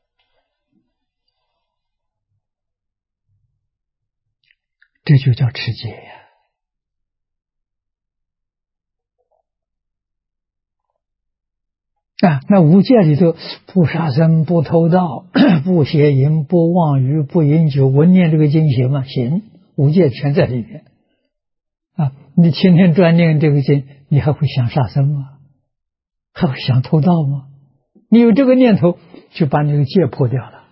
这就叫持戒那无戒里头，不杀生，不偷盗，不邪淫，不妄语，不饮酒，闻念这个经行吗？行，无戒全在里面你天天专念这个经，你还会想杀生吗？还会想偷盗吗？你有这个念头，就把那个戒破掉了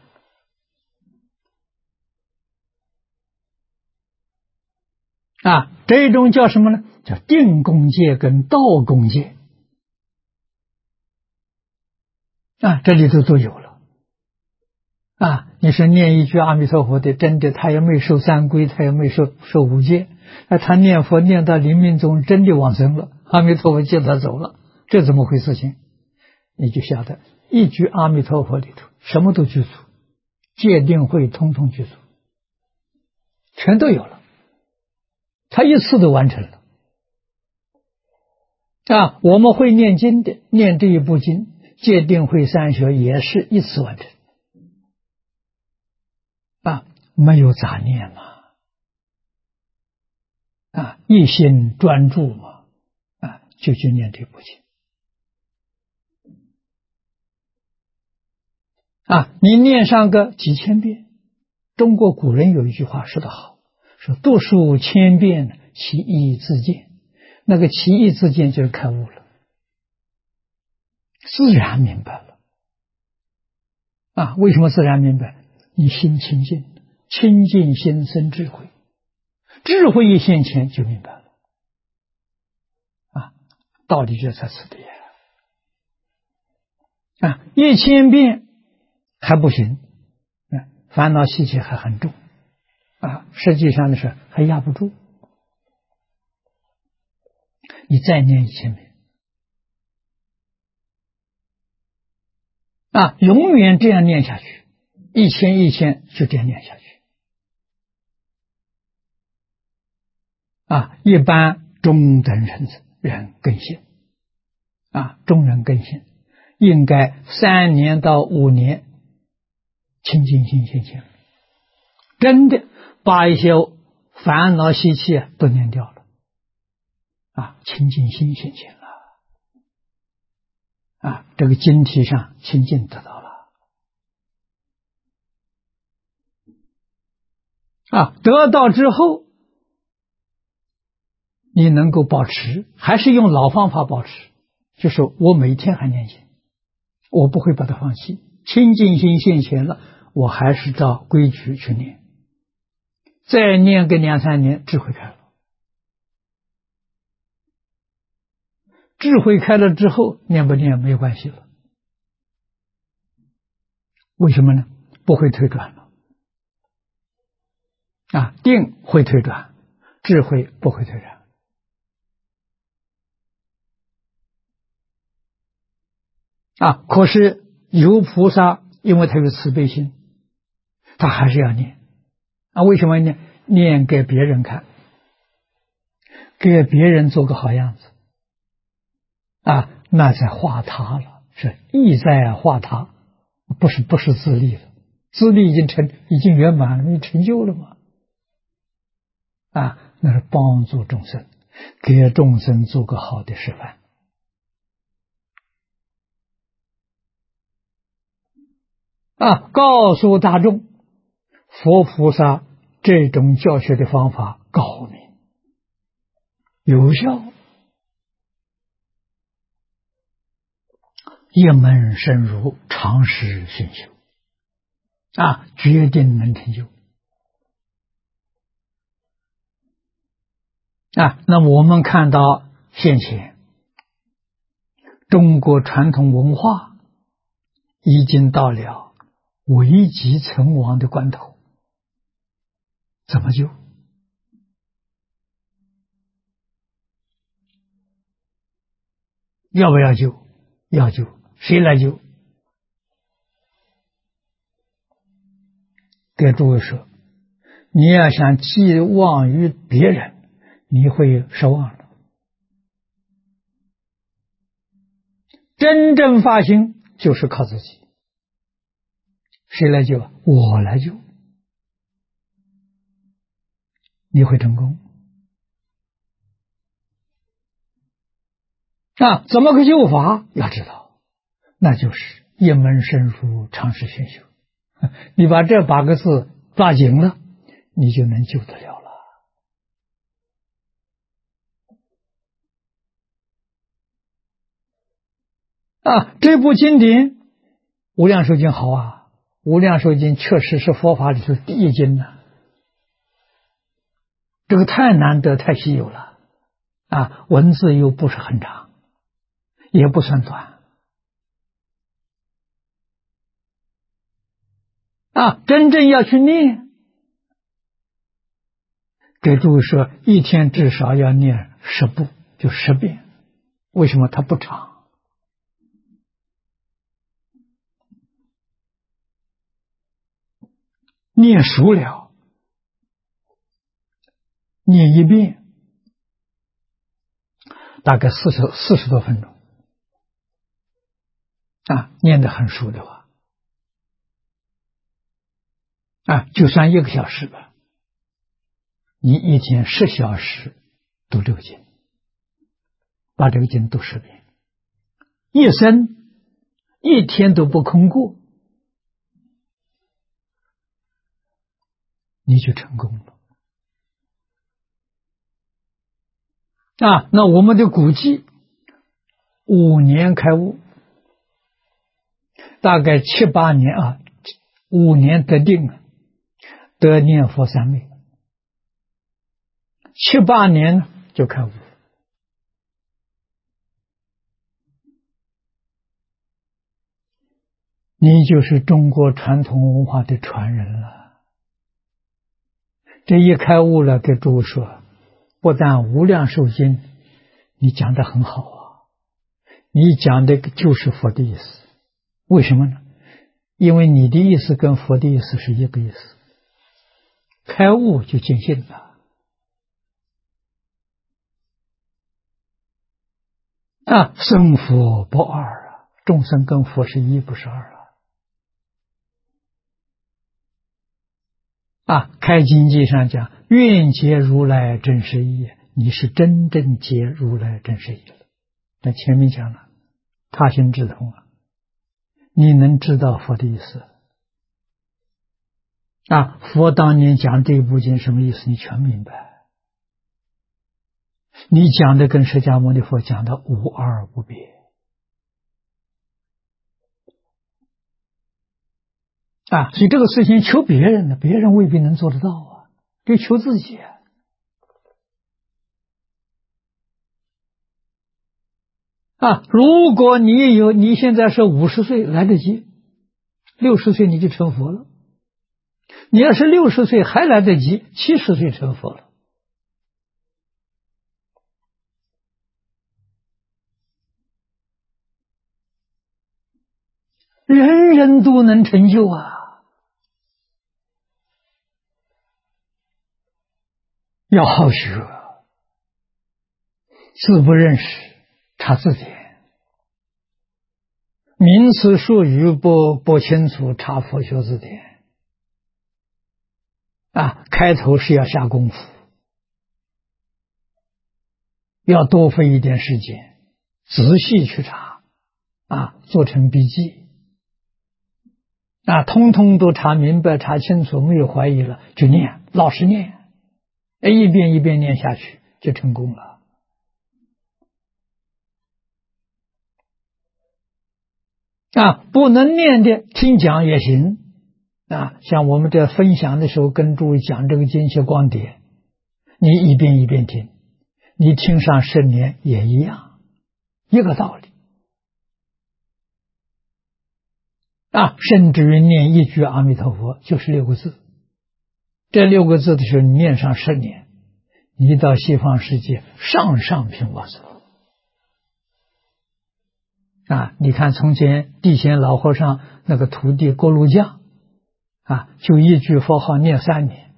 这种叫什么呢？叫定功戒跟道功戒这里头都有了你是念一句阿弥陀佛的，真的他也没受三皈，他也没受五戒他念佛念到临命终真的往生了，阿弥陀佛接他走了，这怎么回事情？你就晓得一句阿弥陀佛里头什么都具足，戒定慧通通具足，全都有了，他一次都完成了我们会念经的，念这一部经戒定慧三学也是一次完成啊，没有杂念嘛，啊，一心专注嘛，啊，就去念这部经啊，你念上个几千遍。中国古人有一句话说得好，说读书千遍，其义自见。那个其义自见就是开悟了，自然明白了啊。为什么自然明白？你心清净，清净心生智慧，智慧一现前就明白了啊。道理就在此地啊。1000遍还不行，烦恼习气还很重啊，实际上的是还压不住。你再念1000遍啊，永远这样念下去，1000就这样念下去啊。一般中等人更新啊，中人更新，应该3年到5年清净心现前，真的把一些烦恼习气都念掉了啊，清净心现前了啊，这个经体上清净得到了啊，得到之后你能够保持，还是用老方法保持，就是我每天还念经，我不会把它放弃，清净心现前了，我还是照规矩去念，再念个2、3年，智慧开了。智慧开了之后，念不念没有关系了。为什么呢？不会退转了啊，定会退转，智慧不会退转啊。可是有菩萨，因为他有慈悲心，他还是要念啊。为什么念？念给别人看，给别人做个好样子啊，那在化他了，是意在化他，不是自利了，自利已经圆满了，成就了嘛啊，那是帮助众生，给众生做个好的示范啊，告诉大众，佛菩萨这种教学的方法高明有效，一门深入，长时熏修啊，决定能成就啊。那么我们看到现前中国传统文化已经到了危急存亡的关头，怎么救？要不要救？要救。谁来救？给诸位说，你要想寄望于别人，你会失望的。真正发心就是靠自己。谁来救？我来救。你会成功啊！怎么个救法？要知道，那就是一门深入，长时熏修。你把这8个字抓紧了，你就能救得了了啊！这部经典《无量寿经》好啊，《无量寿经》确实是佛法里头第一经呢，这个太难得太稀有了啊！文字又不是很长，也不算短啊！真正要去念，给诸位说，一天至少要念10部，就10遍。为什么？它不长，念熟了，念一遍大概40多分钟念得很熟的话，就算1个小时吧，你一天10小时读这个经，把这个经读10遍，一生一天都不空过，你就成功了。那我们的估计5年开悟，大概7、8年5年得定了，得念佛三昧，7、8年就开悟。你就是中国传统文化的传人了。这一开悟了，给诸位说，不但无量寿经你讲得很好你讲的就是佛的意思。为什么呢？因为你的意思跟佛的意思是一个意思，开悟就见性了。生佛不二众生跟佛是一，不是二开经记上讲，愿解如来真实义，你是真正解如来真实义了。那前面讲了，他心智通你能知道佛的意思佛当年讲这部经什么意思，你全明白。你讲的跟释迦牟尼佛讲的无二无别所以这个事情求别人的，别人未必能做得到就求自己如果你现在是50岁来得及，60岁你就成佛了。你要是60岁还来得及，70岁成佛了。人人都能成就要好学，字不认识查字典，名词术语不清楚查佛学字典开头是要下功夫，要多费一点时间，仔细去查做成笔记通通都查明白查清楚，没有怀疑了就念，老实念一遍一遍念下去就成功了不能念的听讲也行像我们在分享的时候跟诸位讲这个经学光碟，你一遍一遍听，你听上10年也一样，一个道理甚至于念一句阿弥陀佛就是6个字，这6个字的时候你念上10年，你到西方世界上品往生你看从前地仙老和尚那个徒弟锅炉匠就一句佛号念3年，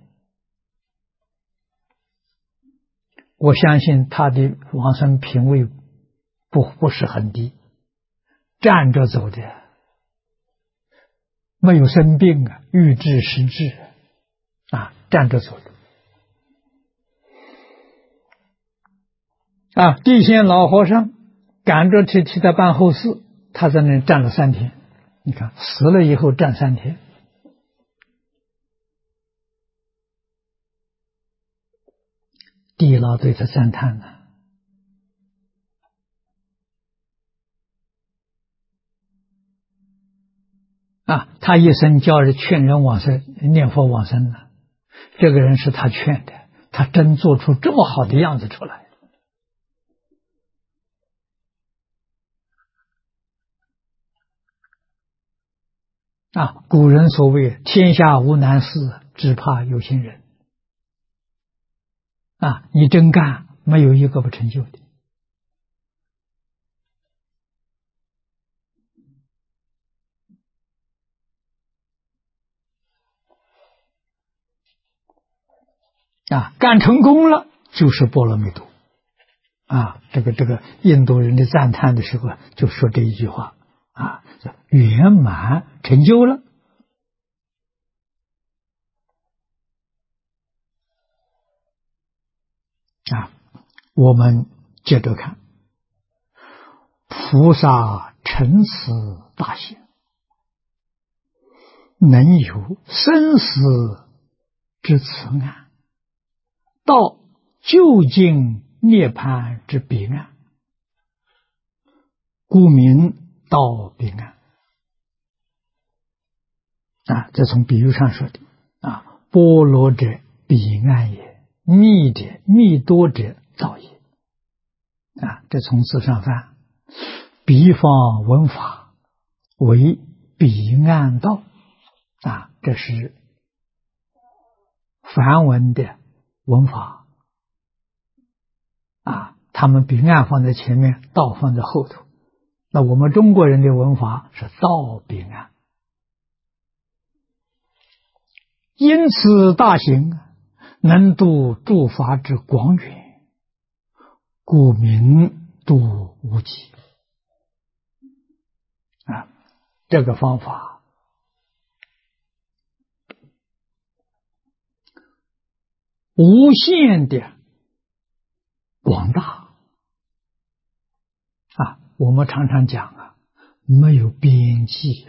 我相信他的往生品位不是很低，站着走的，没有生病欲治时治站着走的地仙老和尚赶着去替他办后事，他在那站了3天，你看死了以后站3天，地老对他赞叹他一生教人劝人往生念佛往生这个人是他劝的，他真做出这么好的样子出来古人所谓天下无难事，只怕有心人你真干没有一个不成就的干成功了就是波罗蜜多这个印度人的赞叹的时候就说这一句话圆满成就了。我们接着看，菩萨成此大行，能有生死之慈安，到究竟涅槃之彼岸，故名道彼岸。这从比喻上说的般若者彼岸也，密者密多者造也。这从字上翻，彼方文法为彼岸道。这是梵文的文法。他们彼岸放在前面，道放在后头。那我们中国人的文法是道彼岸。因此大行，能度诸法之广远，故名度无极。这个方法无限的广大我们常常讲没有边际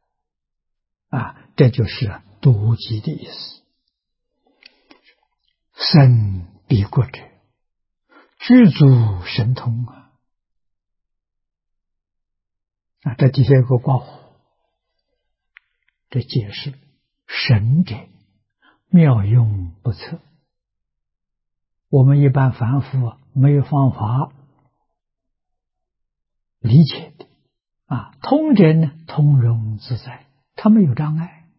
这就是度无极的意思。生彼国者，具足神通这底下有个括弧，这解释神者妙用不测。我们一般凡夫没有方法理解的通者呢，通融自在，他没有障碍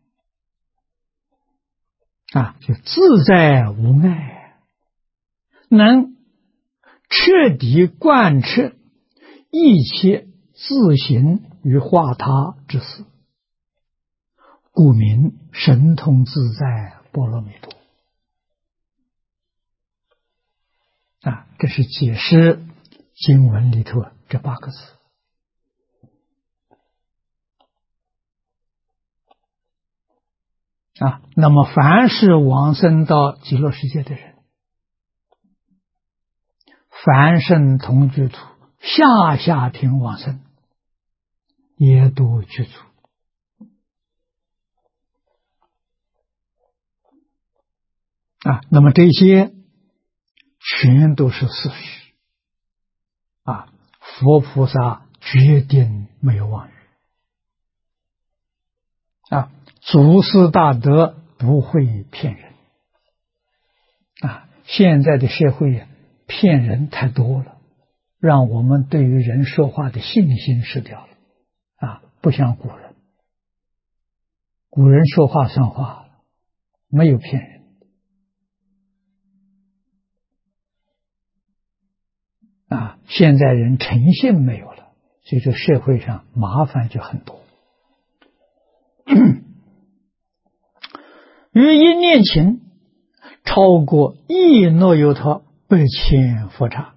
就自在无碍，能彻底贯彻一切自行与化他之事，故名神通自在波罗蜜多。这是解释经文里头这8个字。那么凡是往生到极乐世界的人，凡圣同居土下品往生，也都具足。那么这些全都是事实佛菩萨决定没有妄语祖师大德不会骗人现在的社会骗人太多了，让我们对于人说话的信心失掉了不像古人，古人说话算话，没有骗人现在人诚信没有了，所以这社会上麻烦就很多。于一念情超过1诺尤他8,000佛刹，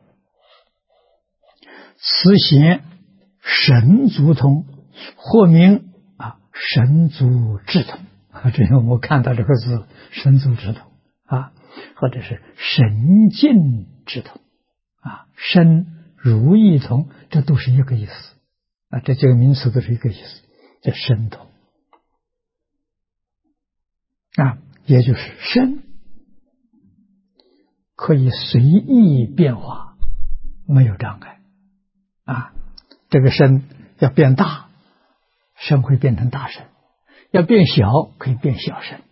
此显神足通，或名神足智通这个我们看到这个字神足智通或者是神境智通身如意通，这都是一个意思这几个名词都是一个意思，叫神通也就是身可以随意变化，没有障碍这个身要变大，身会变成大身；要变小，可以变小身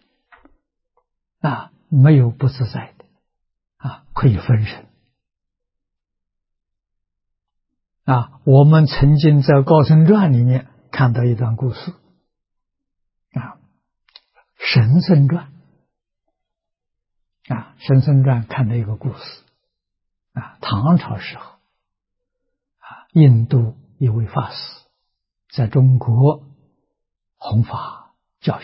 没有不自在的可以分身我们曾经在《高僧传》里面看到一段故事神僧传神僧传看到一个故事唐朝时候印度一位法师在中国弘法教学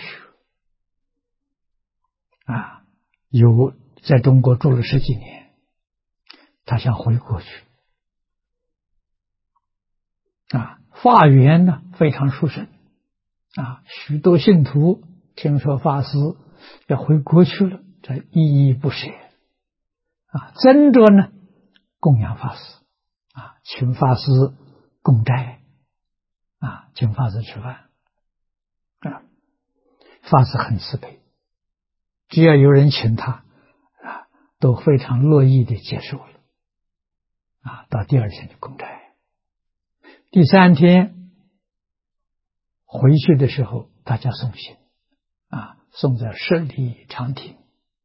有在中国住了10几年，他想回国去法缘呢非常殊胜啊，许多信徒听说法师要回国去了，这依依不舍啊，争着呢供养法师啊，请法师供斋啊，请法师吃饭啊，法师很慈悲，只要有人请他啊，都非常乐意的接受了啊，到第二天就供斋。第3天回去的时候，大家送行啊，送在十里长亭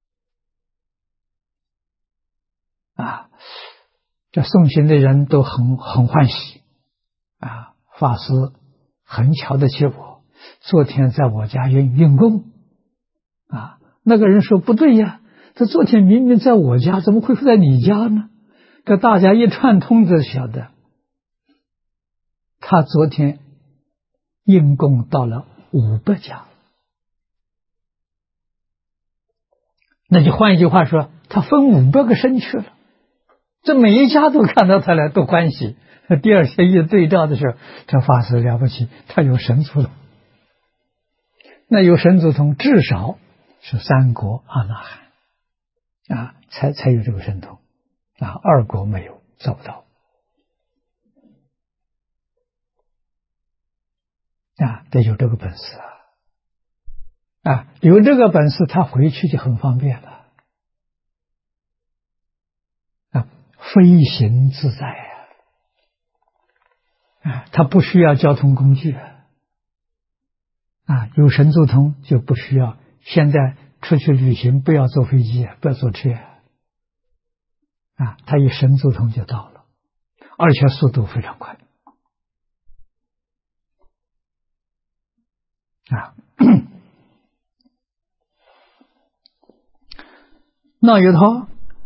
啊，这送行的人都很欢喜啊。法师很瞧得起我，昨天在我家用功啊。那个人说不对呀，这昨天明明在我家，怎么会在你家呢？这大家一串通就晓得，他昨天用功到了500家，那就换一句话说，他分500个身去了，这每一家都看到他来，都欢喜。第二天一对照的时候，这法师了不起，他有神足通。那有神足通，至少是3国阿那含啊，才有这个神通啊，2国没有，做不到啊，得有这个本事啊，有这个本事，他回去就很方便了啊，飞行自在啊，他不需要交通工具啊，有神足通就不需要。现在出去旅行不要坐飞机，不要坐车啊，他一神足通就到了，而且速度非常快啊。那由他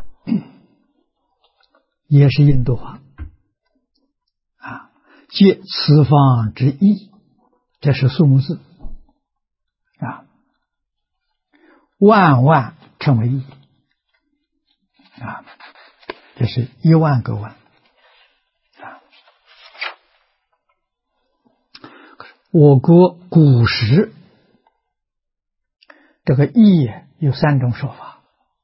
也是印度话啊，借此方之意，这是数目字啊，万万称为亿啊，这是10000个万啊。我国古时这个亿有3种说法，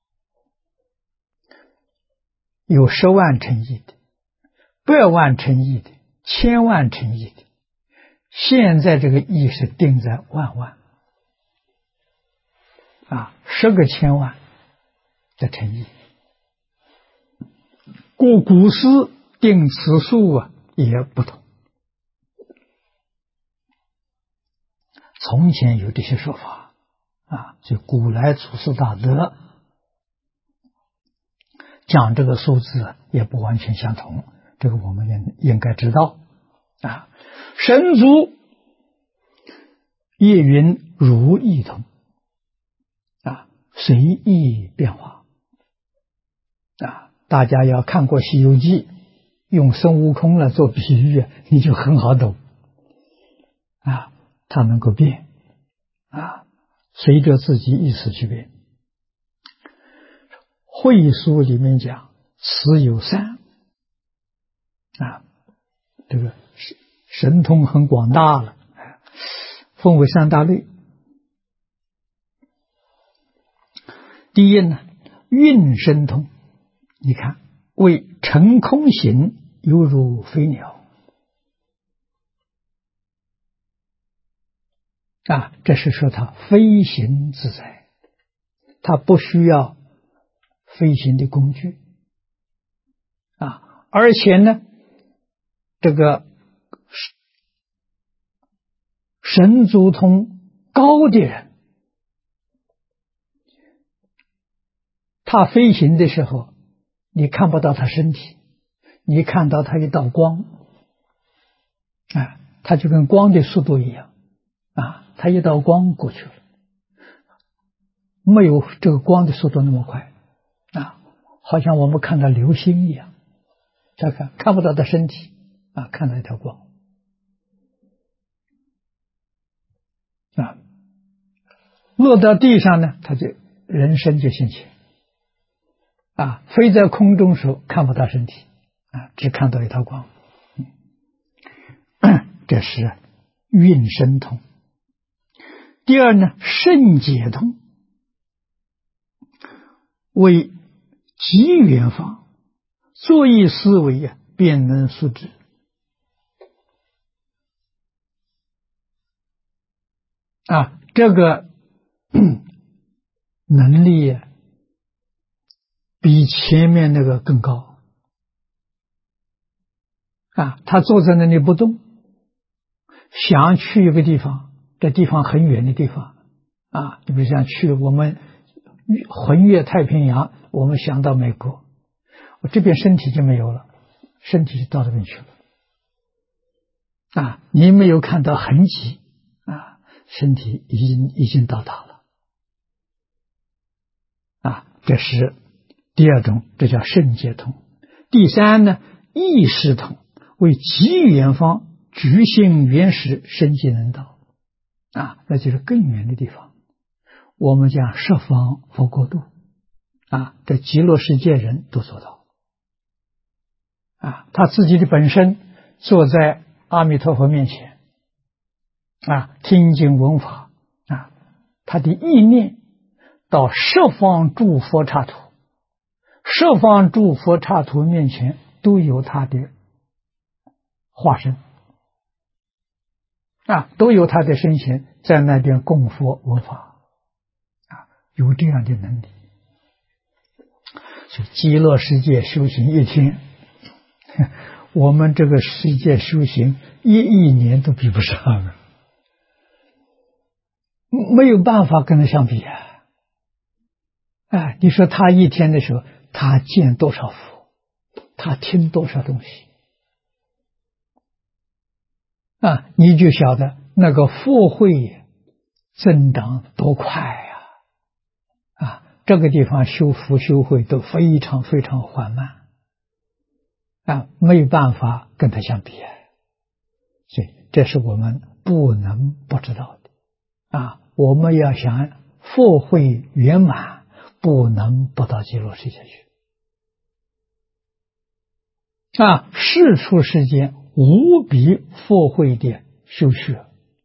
有10万乘亿的，100万乘亿的，1000万乘亿的。现在这个亿是定在万万啊，10个千万的乘亿。古时定此数啊也不同，从前有这些说法啊，所以古来祖师大德讲这个数字也不完全相同，这个我们也应该知道啊。神足叶云如意同啊，随意变化啊。大家要看过《西游记》，用孙悟空来做比喻，你就很好懂啊。他能够变啊，随着自己意识去变。会书里面讲，此有3啊，这个神通很广大了，分为3大类。第一呢，运神通，你看为乘空行，犹如飞鸟啊，这是说它飞行自在，它不需要飞行的工具啊，而且呢，这个神足通高的人，他飞行的时候，你看不到他身体，你看到他一道光啊，他就跟光的速度一样啊，他一道光过去了，没有这个光的速度那么快啊，好像我们看到流星一样，再看不到他身体啊，看到一条光啊，落到地上呢，他就人身就现前啊，飞在空中时候看不到身体啊，只看到一道光。 这是运神通。第二呢，圣解通，为极远方，作意思维便能速知。这个能力比前面那个更高。他坐在那里不动，想去一个地方，这地方很远的地方你比如像去我们横越太平洋，我们想到美国，我这边身体就没有了，身体就到这边去了你没有看到痕迹身体已经到达了这是第二种，这叫圣解通。第三呢，意识通，为极远方觉性原始生机能道那就是更远的地方。我们讲十方佛国度这极乐世界人都做到他自己的本身坐在阿弥陀佛面前听经闻法他的意念到十方诸佛刹土，十方诸佛刹土面前都有他的化身都有他的身形在那边供佛闻法有这样的能力。所以极乐世界修行一天，我们这个世界修行1亿年都比不上没有办法跟他相比你说他一天的时候，他见多少佛，他听多少东西你就晓得那个佛慧增长多快这个地方修福修慧都非常非常缓慢没有办法跟他相比所以这是我们不能不知道的我们要想佛慧圆满，不能不到极乐世界去世出世间无比佛慧的修学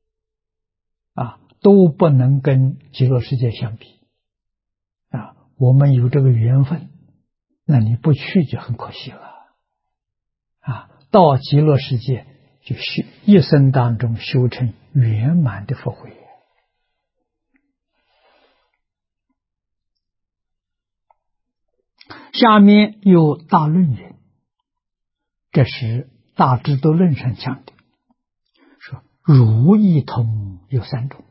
都不能跟极乐世界相比我们有这个缘分，那你不去就很可惜了到极乐世界就一生当中修成圆满的佛慧。下面有大论云，这是大智度论上讲的，说如意通有3种，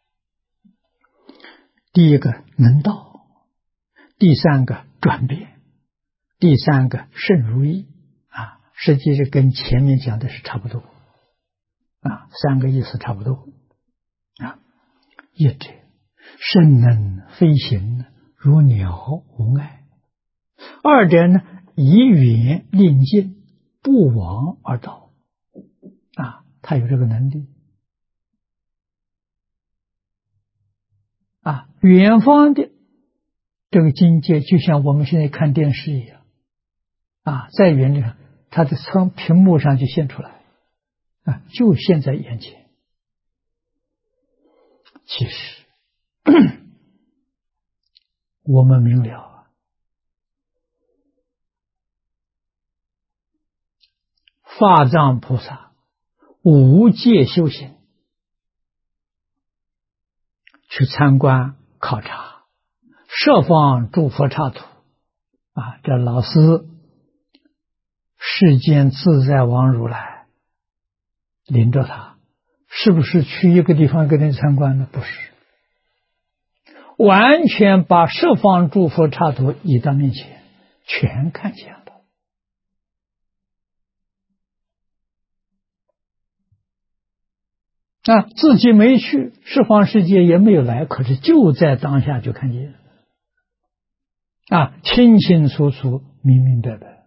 第一个能道，第3个转变，第3个胜如意实际是跟前面讲的是差不多3个意思差不多一者胜能飞行，如鸟无碍；二者呢，以远令近，不往而到他有这个能力远方的这个境界就像我们现在看电视一样在远的它的从屏幕上就现出来就现在眼前。其实我们明了法藏菩萨无界修行，去参观考察十方诸佛刹土这老师世间自在王如来领着他，是不是去一个地方跟人参观呢？不是，完全把十方诸佛刹土移到面前，全看见了自己没去，十方世界也没有来，可是就在当下就看见清清楚楚，明明白白，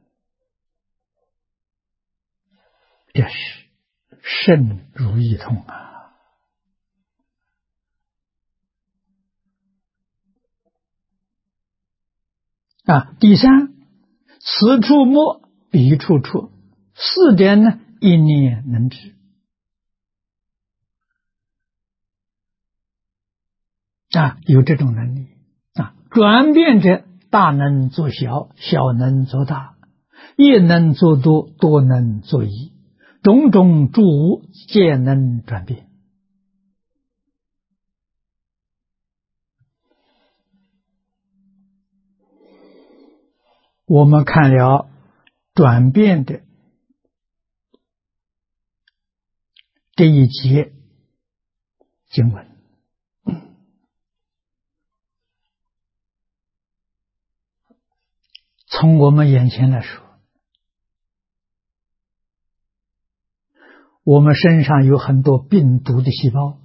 这是胜如意通第三，此处莫彼处处，4点呢，一念能知有这种能力转变者大能做小，小能做大，一能做多，多能做一，种种诸物皆能转变。我们看了转变的这一节经文，从我们眼前来说，我们身上有很多病毒的细胞，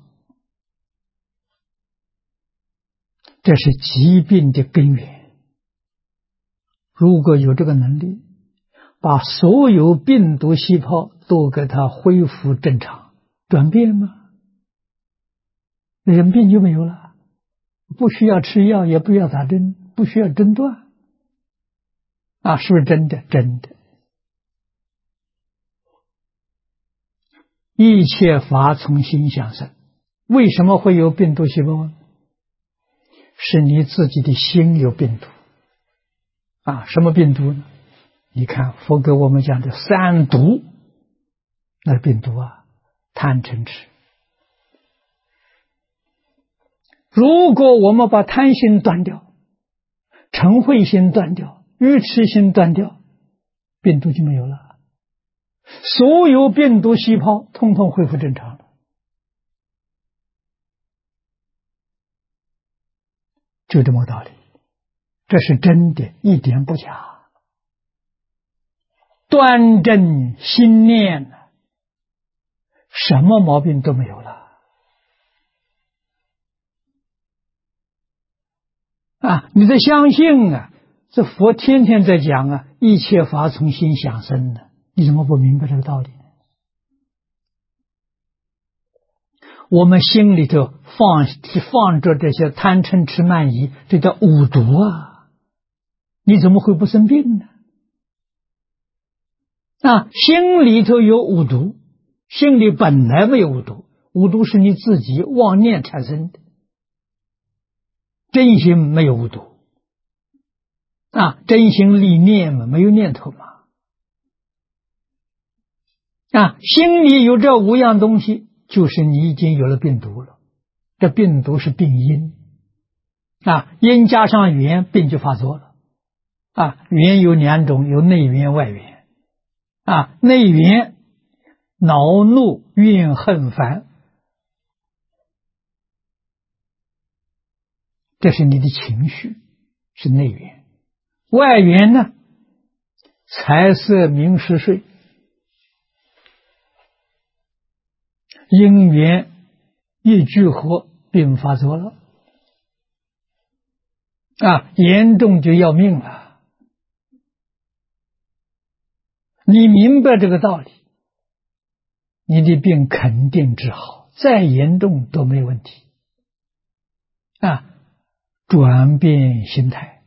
这是疾病的根源。如果有这个能力，把所有病毒细胞都给它恢复正常，转变吗？人病就没有了，不需要吃药，也不需要打针，不需要诊断是不是真的？真的。一切法从心想生，为什么会有病毒细胞呢？是你自己的心有病毒什么病毒呢？你看佛给我们讲的三毒，那病毒贪嗔痴。如果我们把贪心断掉，嗔恚心断掉，愚痴心断掉，病毒就没有了，所有病毒细胞统统恢复正常了。就这么道理，这是真的，一点不假。端正心念，什么毛病都没有了你得相信这佛天天在讲一切法从心想生呢，你怎么不明白这个道理呢？我们心里头放着这些贪嗔痴慢疑，这叫五毒你怎么会不生病呢？心里头有五毒，心里本来没有五毒，五毒是你自己妄念产生的，真心没有五毒真心立念嘛，没有念头嘛心里有这五样东西，就是你已经有了病毒了。这病毒是病因因加上缘，病就发作了缘有两种，有内缘外缘内缘恼怒怨恨烦，这是你的情绪，是内缘。外缘呢，财色名食睡，因缘一聚合，并发作了严重就要命了。你明白这个道理，你的病肯定治好，再严重都没问题转变心态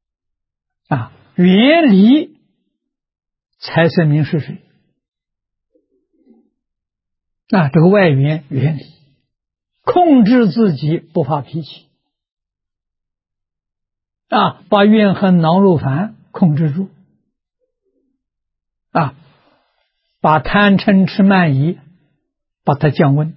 远离财色名食睡这个外缘远离，控制自己不发脾气把怨恨恼怒烦控制住把贪嗔痴慢疑把它降温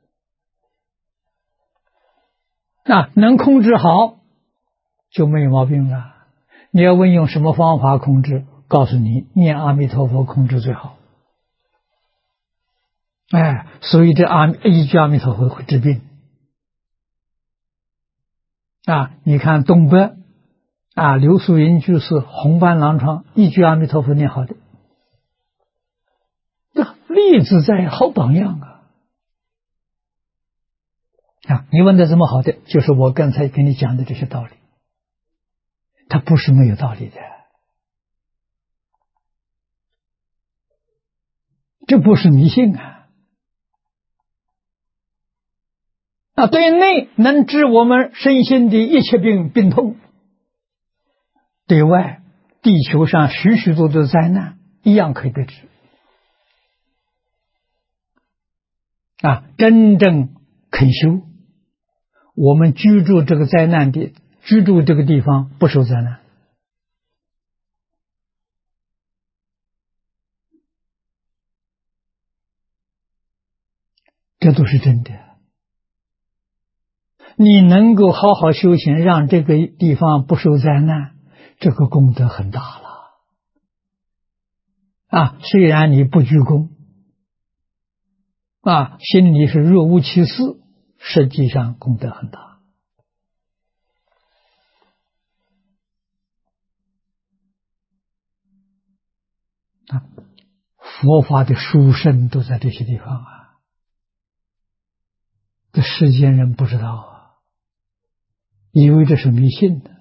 能控制好就没有毛病了。你要问用什么方法控制，告诉你，念阿弥陀佛控制最好所以这一句阿弥陀佛会治病你看东北刘素云居士红斑狼疮，一句阿弥陀佛念好的，例子在，好榜样你问的这么好的，就是我刚才跟你讲的这些道理，它不是没有道理的，这不是迷信对内能治我们身心的一切病痛，对外地球上许许多多的灾难一样可以得治真正肯修， 我们居住这个灾难地，居住这个地方不受灾难。这都是真的。你能够好好修行，让这个地方不受灾难，这个功德很大了。虽然你不居功，心里是若无其事，实际上功德很大。佛法的殊胜都在这些地方这世间人不知道以为这是迷信的。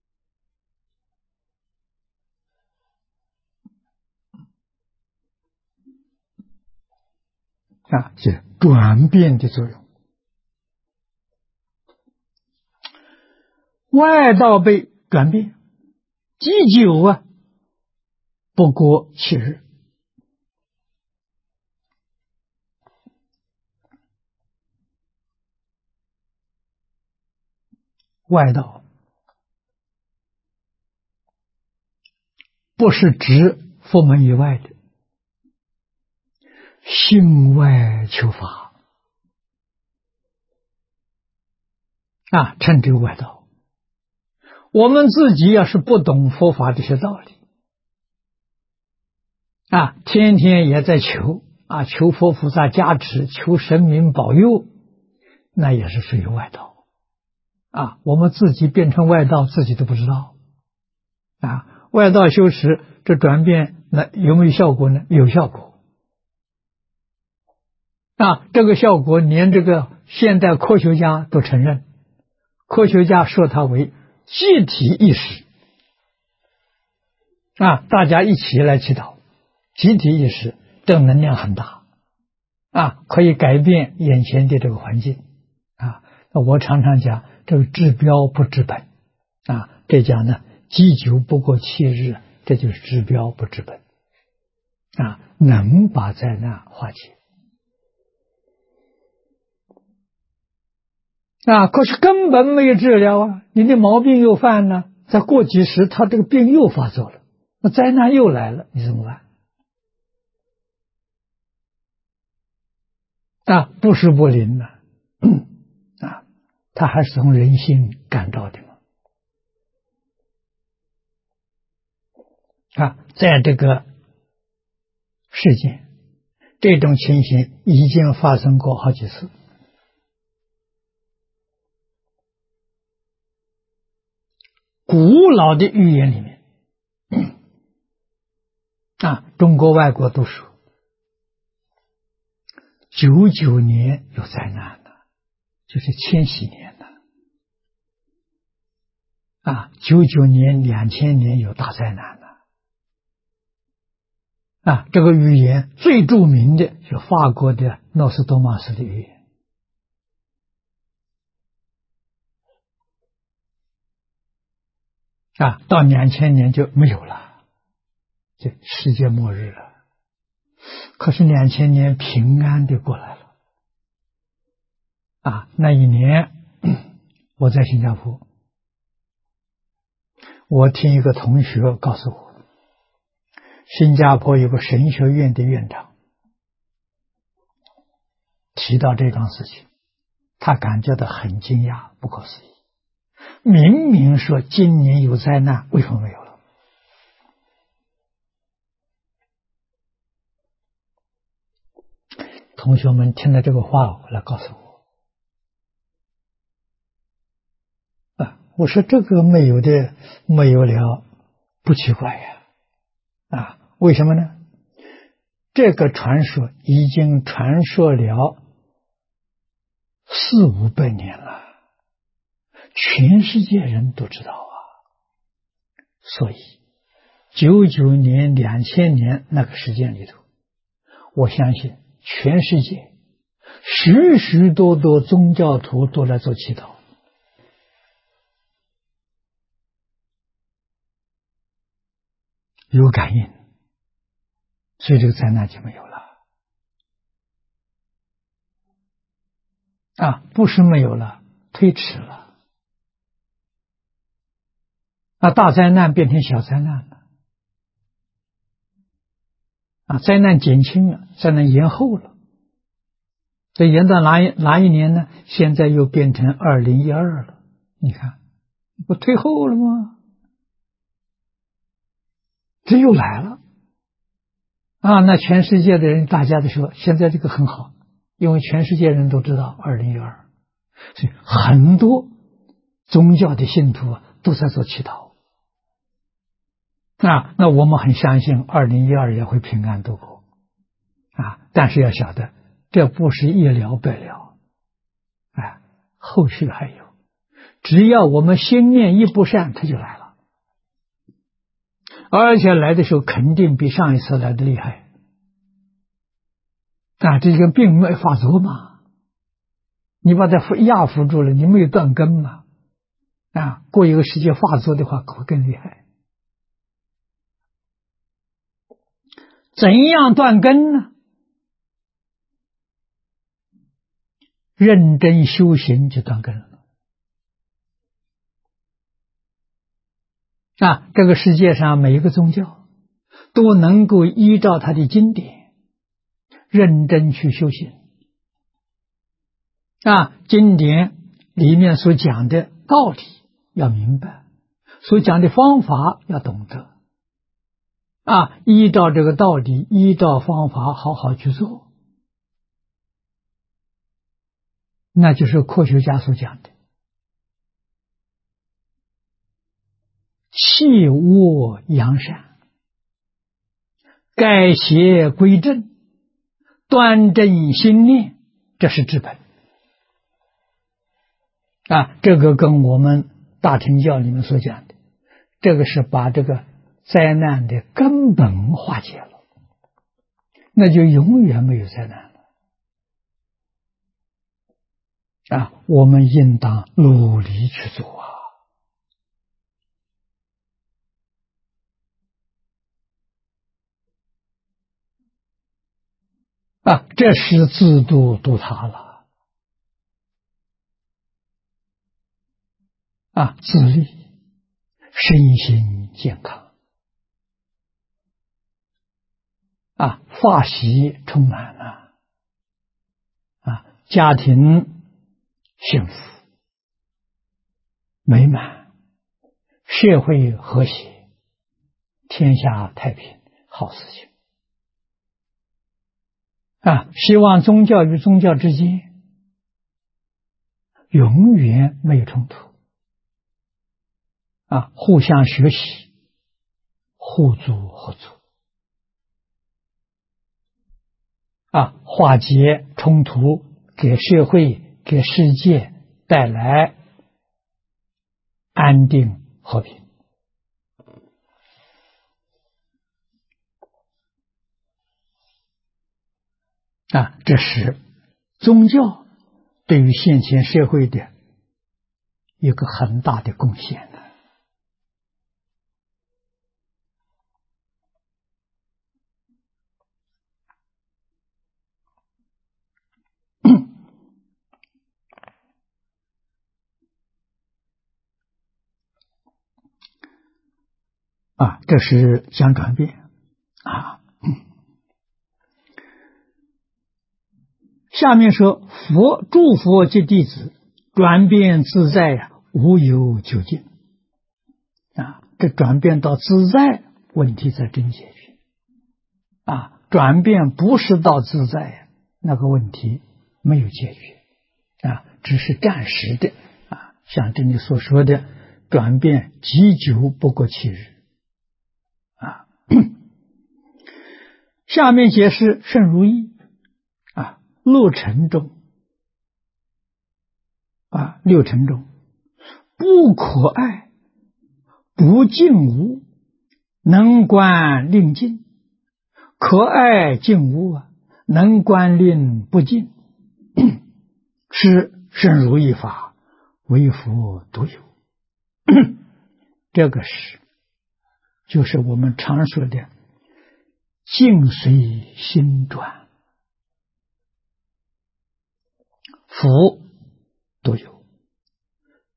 这转变的作用。外道被转变，积久不过7日。外道不是指佛门以外的，心外求法称之为外道。我们自己要是不懂佛法这些道理天天也在求求佛菩萨加持，求神明保佑，那也是属于外道我们自己变成外道，自己都不知道外道修持这转变，那有没有效果呢？有效果这个效果连这个现代科学家都承认，科学家说它为集体意识大家一起来祈祷，集体意识这个能量很大可以改变眼前的这个环境我常常讲这个治标不治本这讲呢，积久不过7日，这就是治标不治本能把灾难化解可是根本没有治疗你的毛病又犯了，再过几时他这个病又发作了，那灾难又来了，你怎么办不是不灵他还是从人心感召的嘛在这个世间，这种情形已经发生过好几次。古老的寓言里面中国外国都说99年有灾难的，就是千禧年的99年、2000年有大灾难的这个寓言最著名的是法国的诺斯多玛斯的寓言到2000年就没有了，就世界末日了。可是2000年平安的过来了那一年我在新加坡，我听一个同学告诉我，新加坡有个神学院的院长提到这桩事情，他感觉到很惊讶，不可思议。明明说今年有灾难，为什么没有了？同学们听了这个话来告诉我我说这个没有了不奇怪为什么呢？这个传说已经传说了400-500年了，全世界人都知道所以99年、2000年那个时间里头，我相信全世界许许多多宗教徒都来做祈祷有感应，所以这个灾难就没有了不是没有了， 推迟了，大灾难变成小灾难了，灾难减轻了，灾难延后了，这延到哪一年呢？现在又变成2012了，你看，不退后了吗？这又来了那全世界的人大家都说现在这个很好，因为全世界人都知道2012，所以很多宗教的信徒都在做祈祷那我们很相信2012也会平安度过但是要晓得这不是一了百了后续还有，只要我们心念一不善，它就来了，而且来的时候肯定比上一次来的厉害这个病没发作嘛，你把它压服住了，你没有断根嘛过一个时间发作的话会更厉害。怎样断根呢？认真修行就断根了这个世界上每一个宗教都能够依照它的经典认真去修行经典里面所讲的道理要明白，所讲的方法要懂得依照这个道理，依照方法好好去做，那就是科学家所讲的弃恶扬善，改邪归正，端正心念，这是治本这个跟我们大乘教里面所讲的，这个是把这个灾难的根本化解了，那就永远没有灾难了我们应当努力去做这是自度度他了自立，身心健康法喜充满了家庭幸福美满，社会和谐，天下太平，好事情希望宗教与宗教之间永远没有冲突互相学习，互助合作化解冲突，给社会给世界带来安定和平这是宗教对于现前社会的一个很大的贡献这是讲转变下面说佛诸佛及弟子转变自在无有究竟这转变到自在，问题才真解决转变不是到自在，那个问题没有解决只是暂时的像这里所说的转变极久不过7日下面解释甚如意六尘中六尘中不可爱不净无，能观令净，可爱净无能观令不净是甚如意法，唯佛独有这个就是我们常说的境随心转，佛独有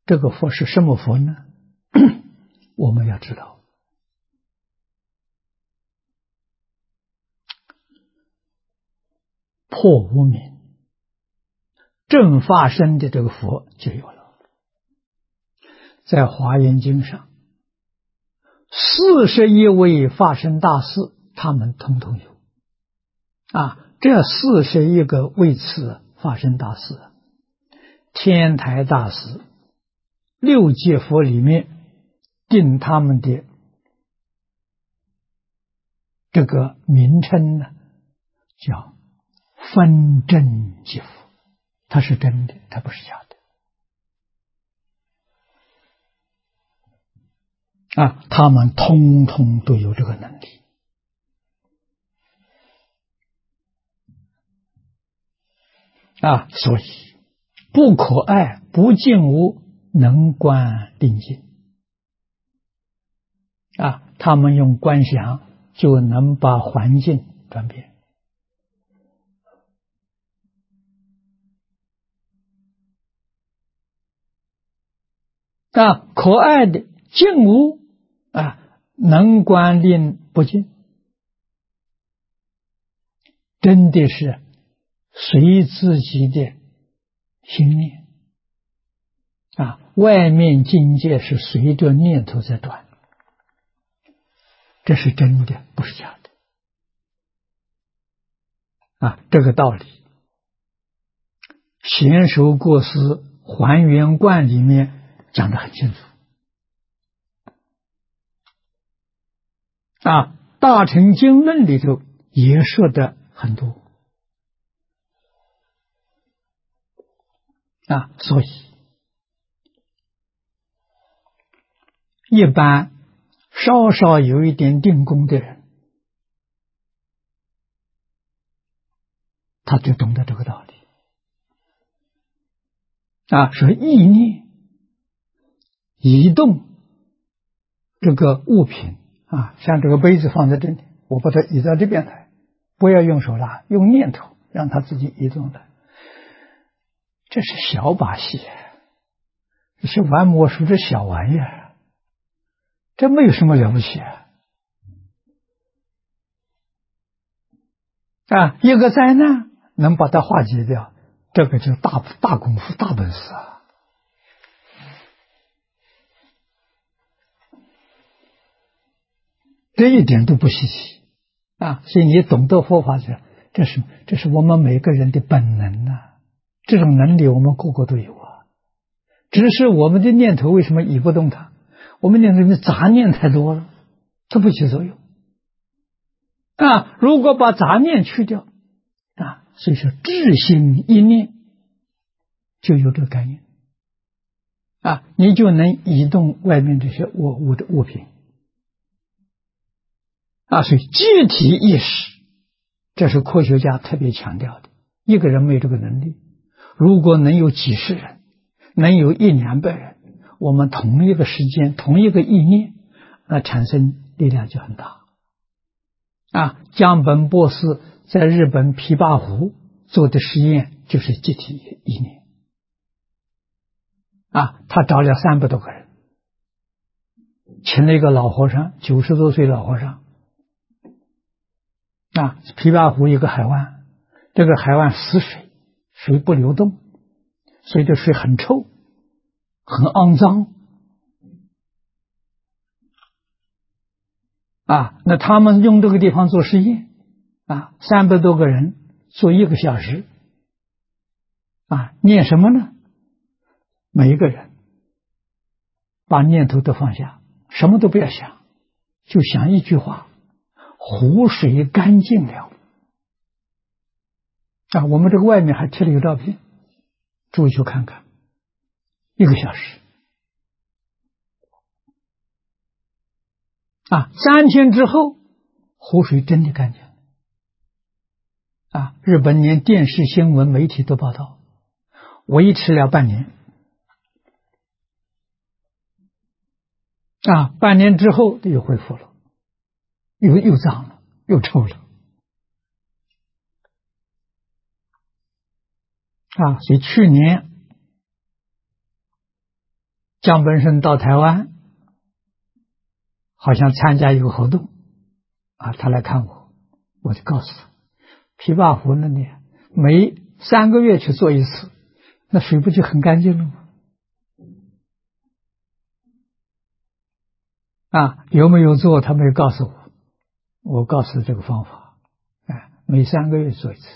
这个佛是什么佛呢？我们要知道，破无明正法身的这个佛就有了。在《华严经》上，41位法身大士，他们统统有。这41个位次法身大士，天台大师六界佛里面定他们的这个名称呢，叫分真即佛，它是真的，它不是假的。他们通通都有这个能力。所以不可爱不净无，能观定境。他们用观想就能把环境转变。可爱的净无能观令不净，真的是随自己的心念外面境界是随着念头在转，这是真的，不是假的。这个道理，贤首过师还原观里面讲得很清楚。大乘经论里头也说的很多。所以一般稍稍有一点定功的人，他就懂得这个道理。说意念移动这个物品像这个杯子放在这里，我把它移到这边来，不要用手拉，用念头让它自己移动来。这是小把戏，这是玩魔术，这小玩意儿，这没有什么了不起一个灾难能把它化解掉，这个就大功夫大本事这一点都不稀奇所以你懂得佛法，这是我们每个人的本能这种能力我们个个都有只是我们的念头为什么移不动它？我们念头里面杂念太多了，它不起作用如果把杂念去掉所以说智心一念就有这个概念你就能移动外面这些物的物品所以集体意识，这是科学家特别强调的。一个人没有这个能力，如果能有几十人，能有100-200人，我们同一个时间同一个意念，那产生力量就很大江本博士在日本琵琶湖做的实验就是集体意念他找了300多个人，请了一个老和尚，90多岁老和尚琵琶湖一个海湾，这个海湾死水，水不流动，所以这水很臭很肮脏那他们用这个地方做实验300多个人做1个小时念什么呢？每一个人把念头都放下，什么都不要想，就想一句话：湖水干净了我们这个外面还贴了一个照片，注意去看看，1个小时3天之后湖水真的干净日本连电视新闻媒体都报道，维持了半年半年之后又恢复了，又脏了又臭了所以去年江本胜到台湾，好像参加一个活动啊，他来看我，我就告诉他，琵琶湖那里每3个月去做一次，那水不就很干净了吗？啊，有没有做他没有告诉我，我告诉这个方法，每3个月做一次。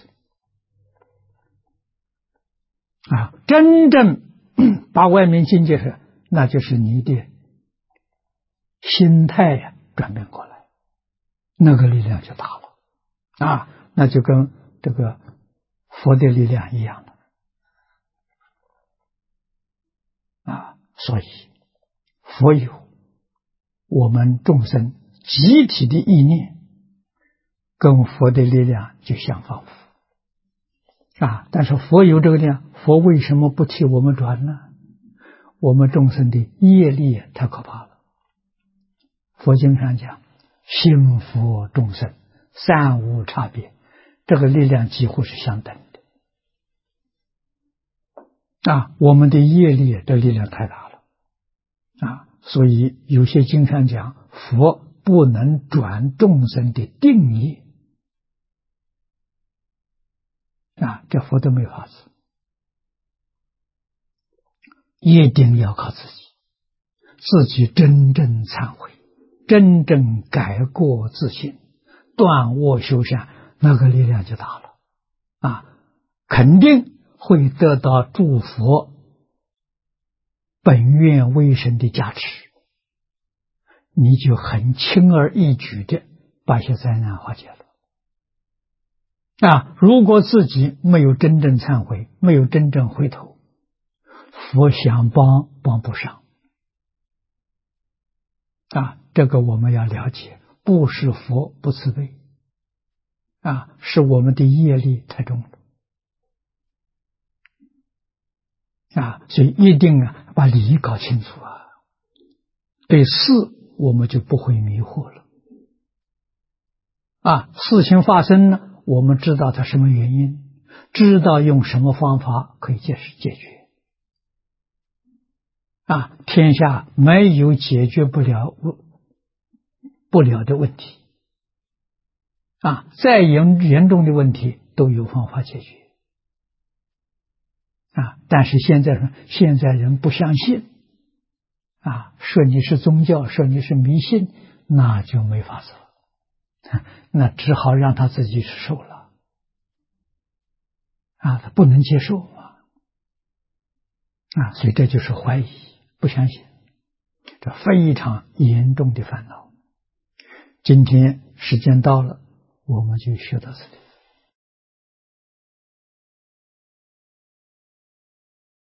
啊，真正把外面境界是，那就是你的心态呀转变过来，那个力量就大了啊，那就跟这个佛的力量一样的啊。所以佛有我们众生集体的意念，跟佛的力量就相仿佛啊。但是佛有这个力量，佛为什么不替我们转呢？我们众生的业力太可怕了。佛经上讲，心佛众生三无差别，这个力量几乎是相等的啊。我们的业力的力量太大了啊，所以有些经上讲，佛不能转众生的定业啊，这佛都没法子，一定要靠自己真正忏悔，真正改过自新，断恶修善，那个力量就大了啊，肯定会得到诸佛本愿威神的加持，你就很轻而易举的把一些灾难化解了啊。如果自己没有真正忏悔，没有真正回头，佛想帮不上啊。这个我们要了解，不是佛不慈悲啊，是我们的业力太重了啊。所以一定把理搞清楚啊，对事我们就不会迷惑了啊。事情发生了，我们知道它什么原因，知道用什么方法可以解决啊。天下没有解决不了的问题啊，再严重的问题都有方法解决啊。但是现在人不相信啊，说你是宗教，说你是迷信，那就没法子了，那只好让他自己受了啊，他不能接受啊，所以这就是怀疑，不相信，这非常严重的烦恼。今天时间到了，我们就学到这里。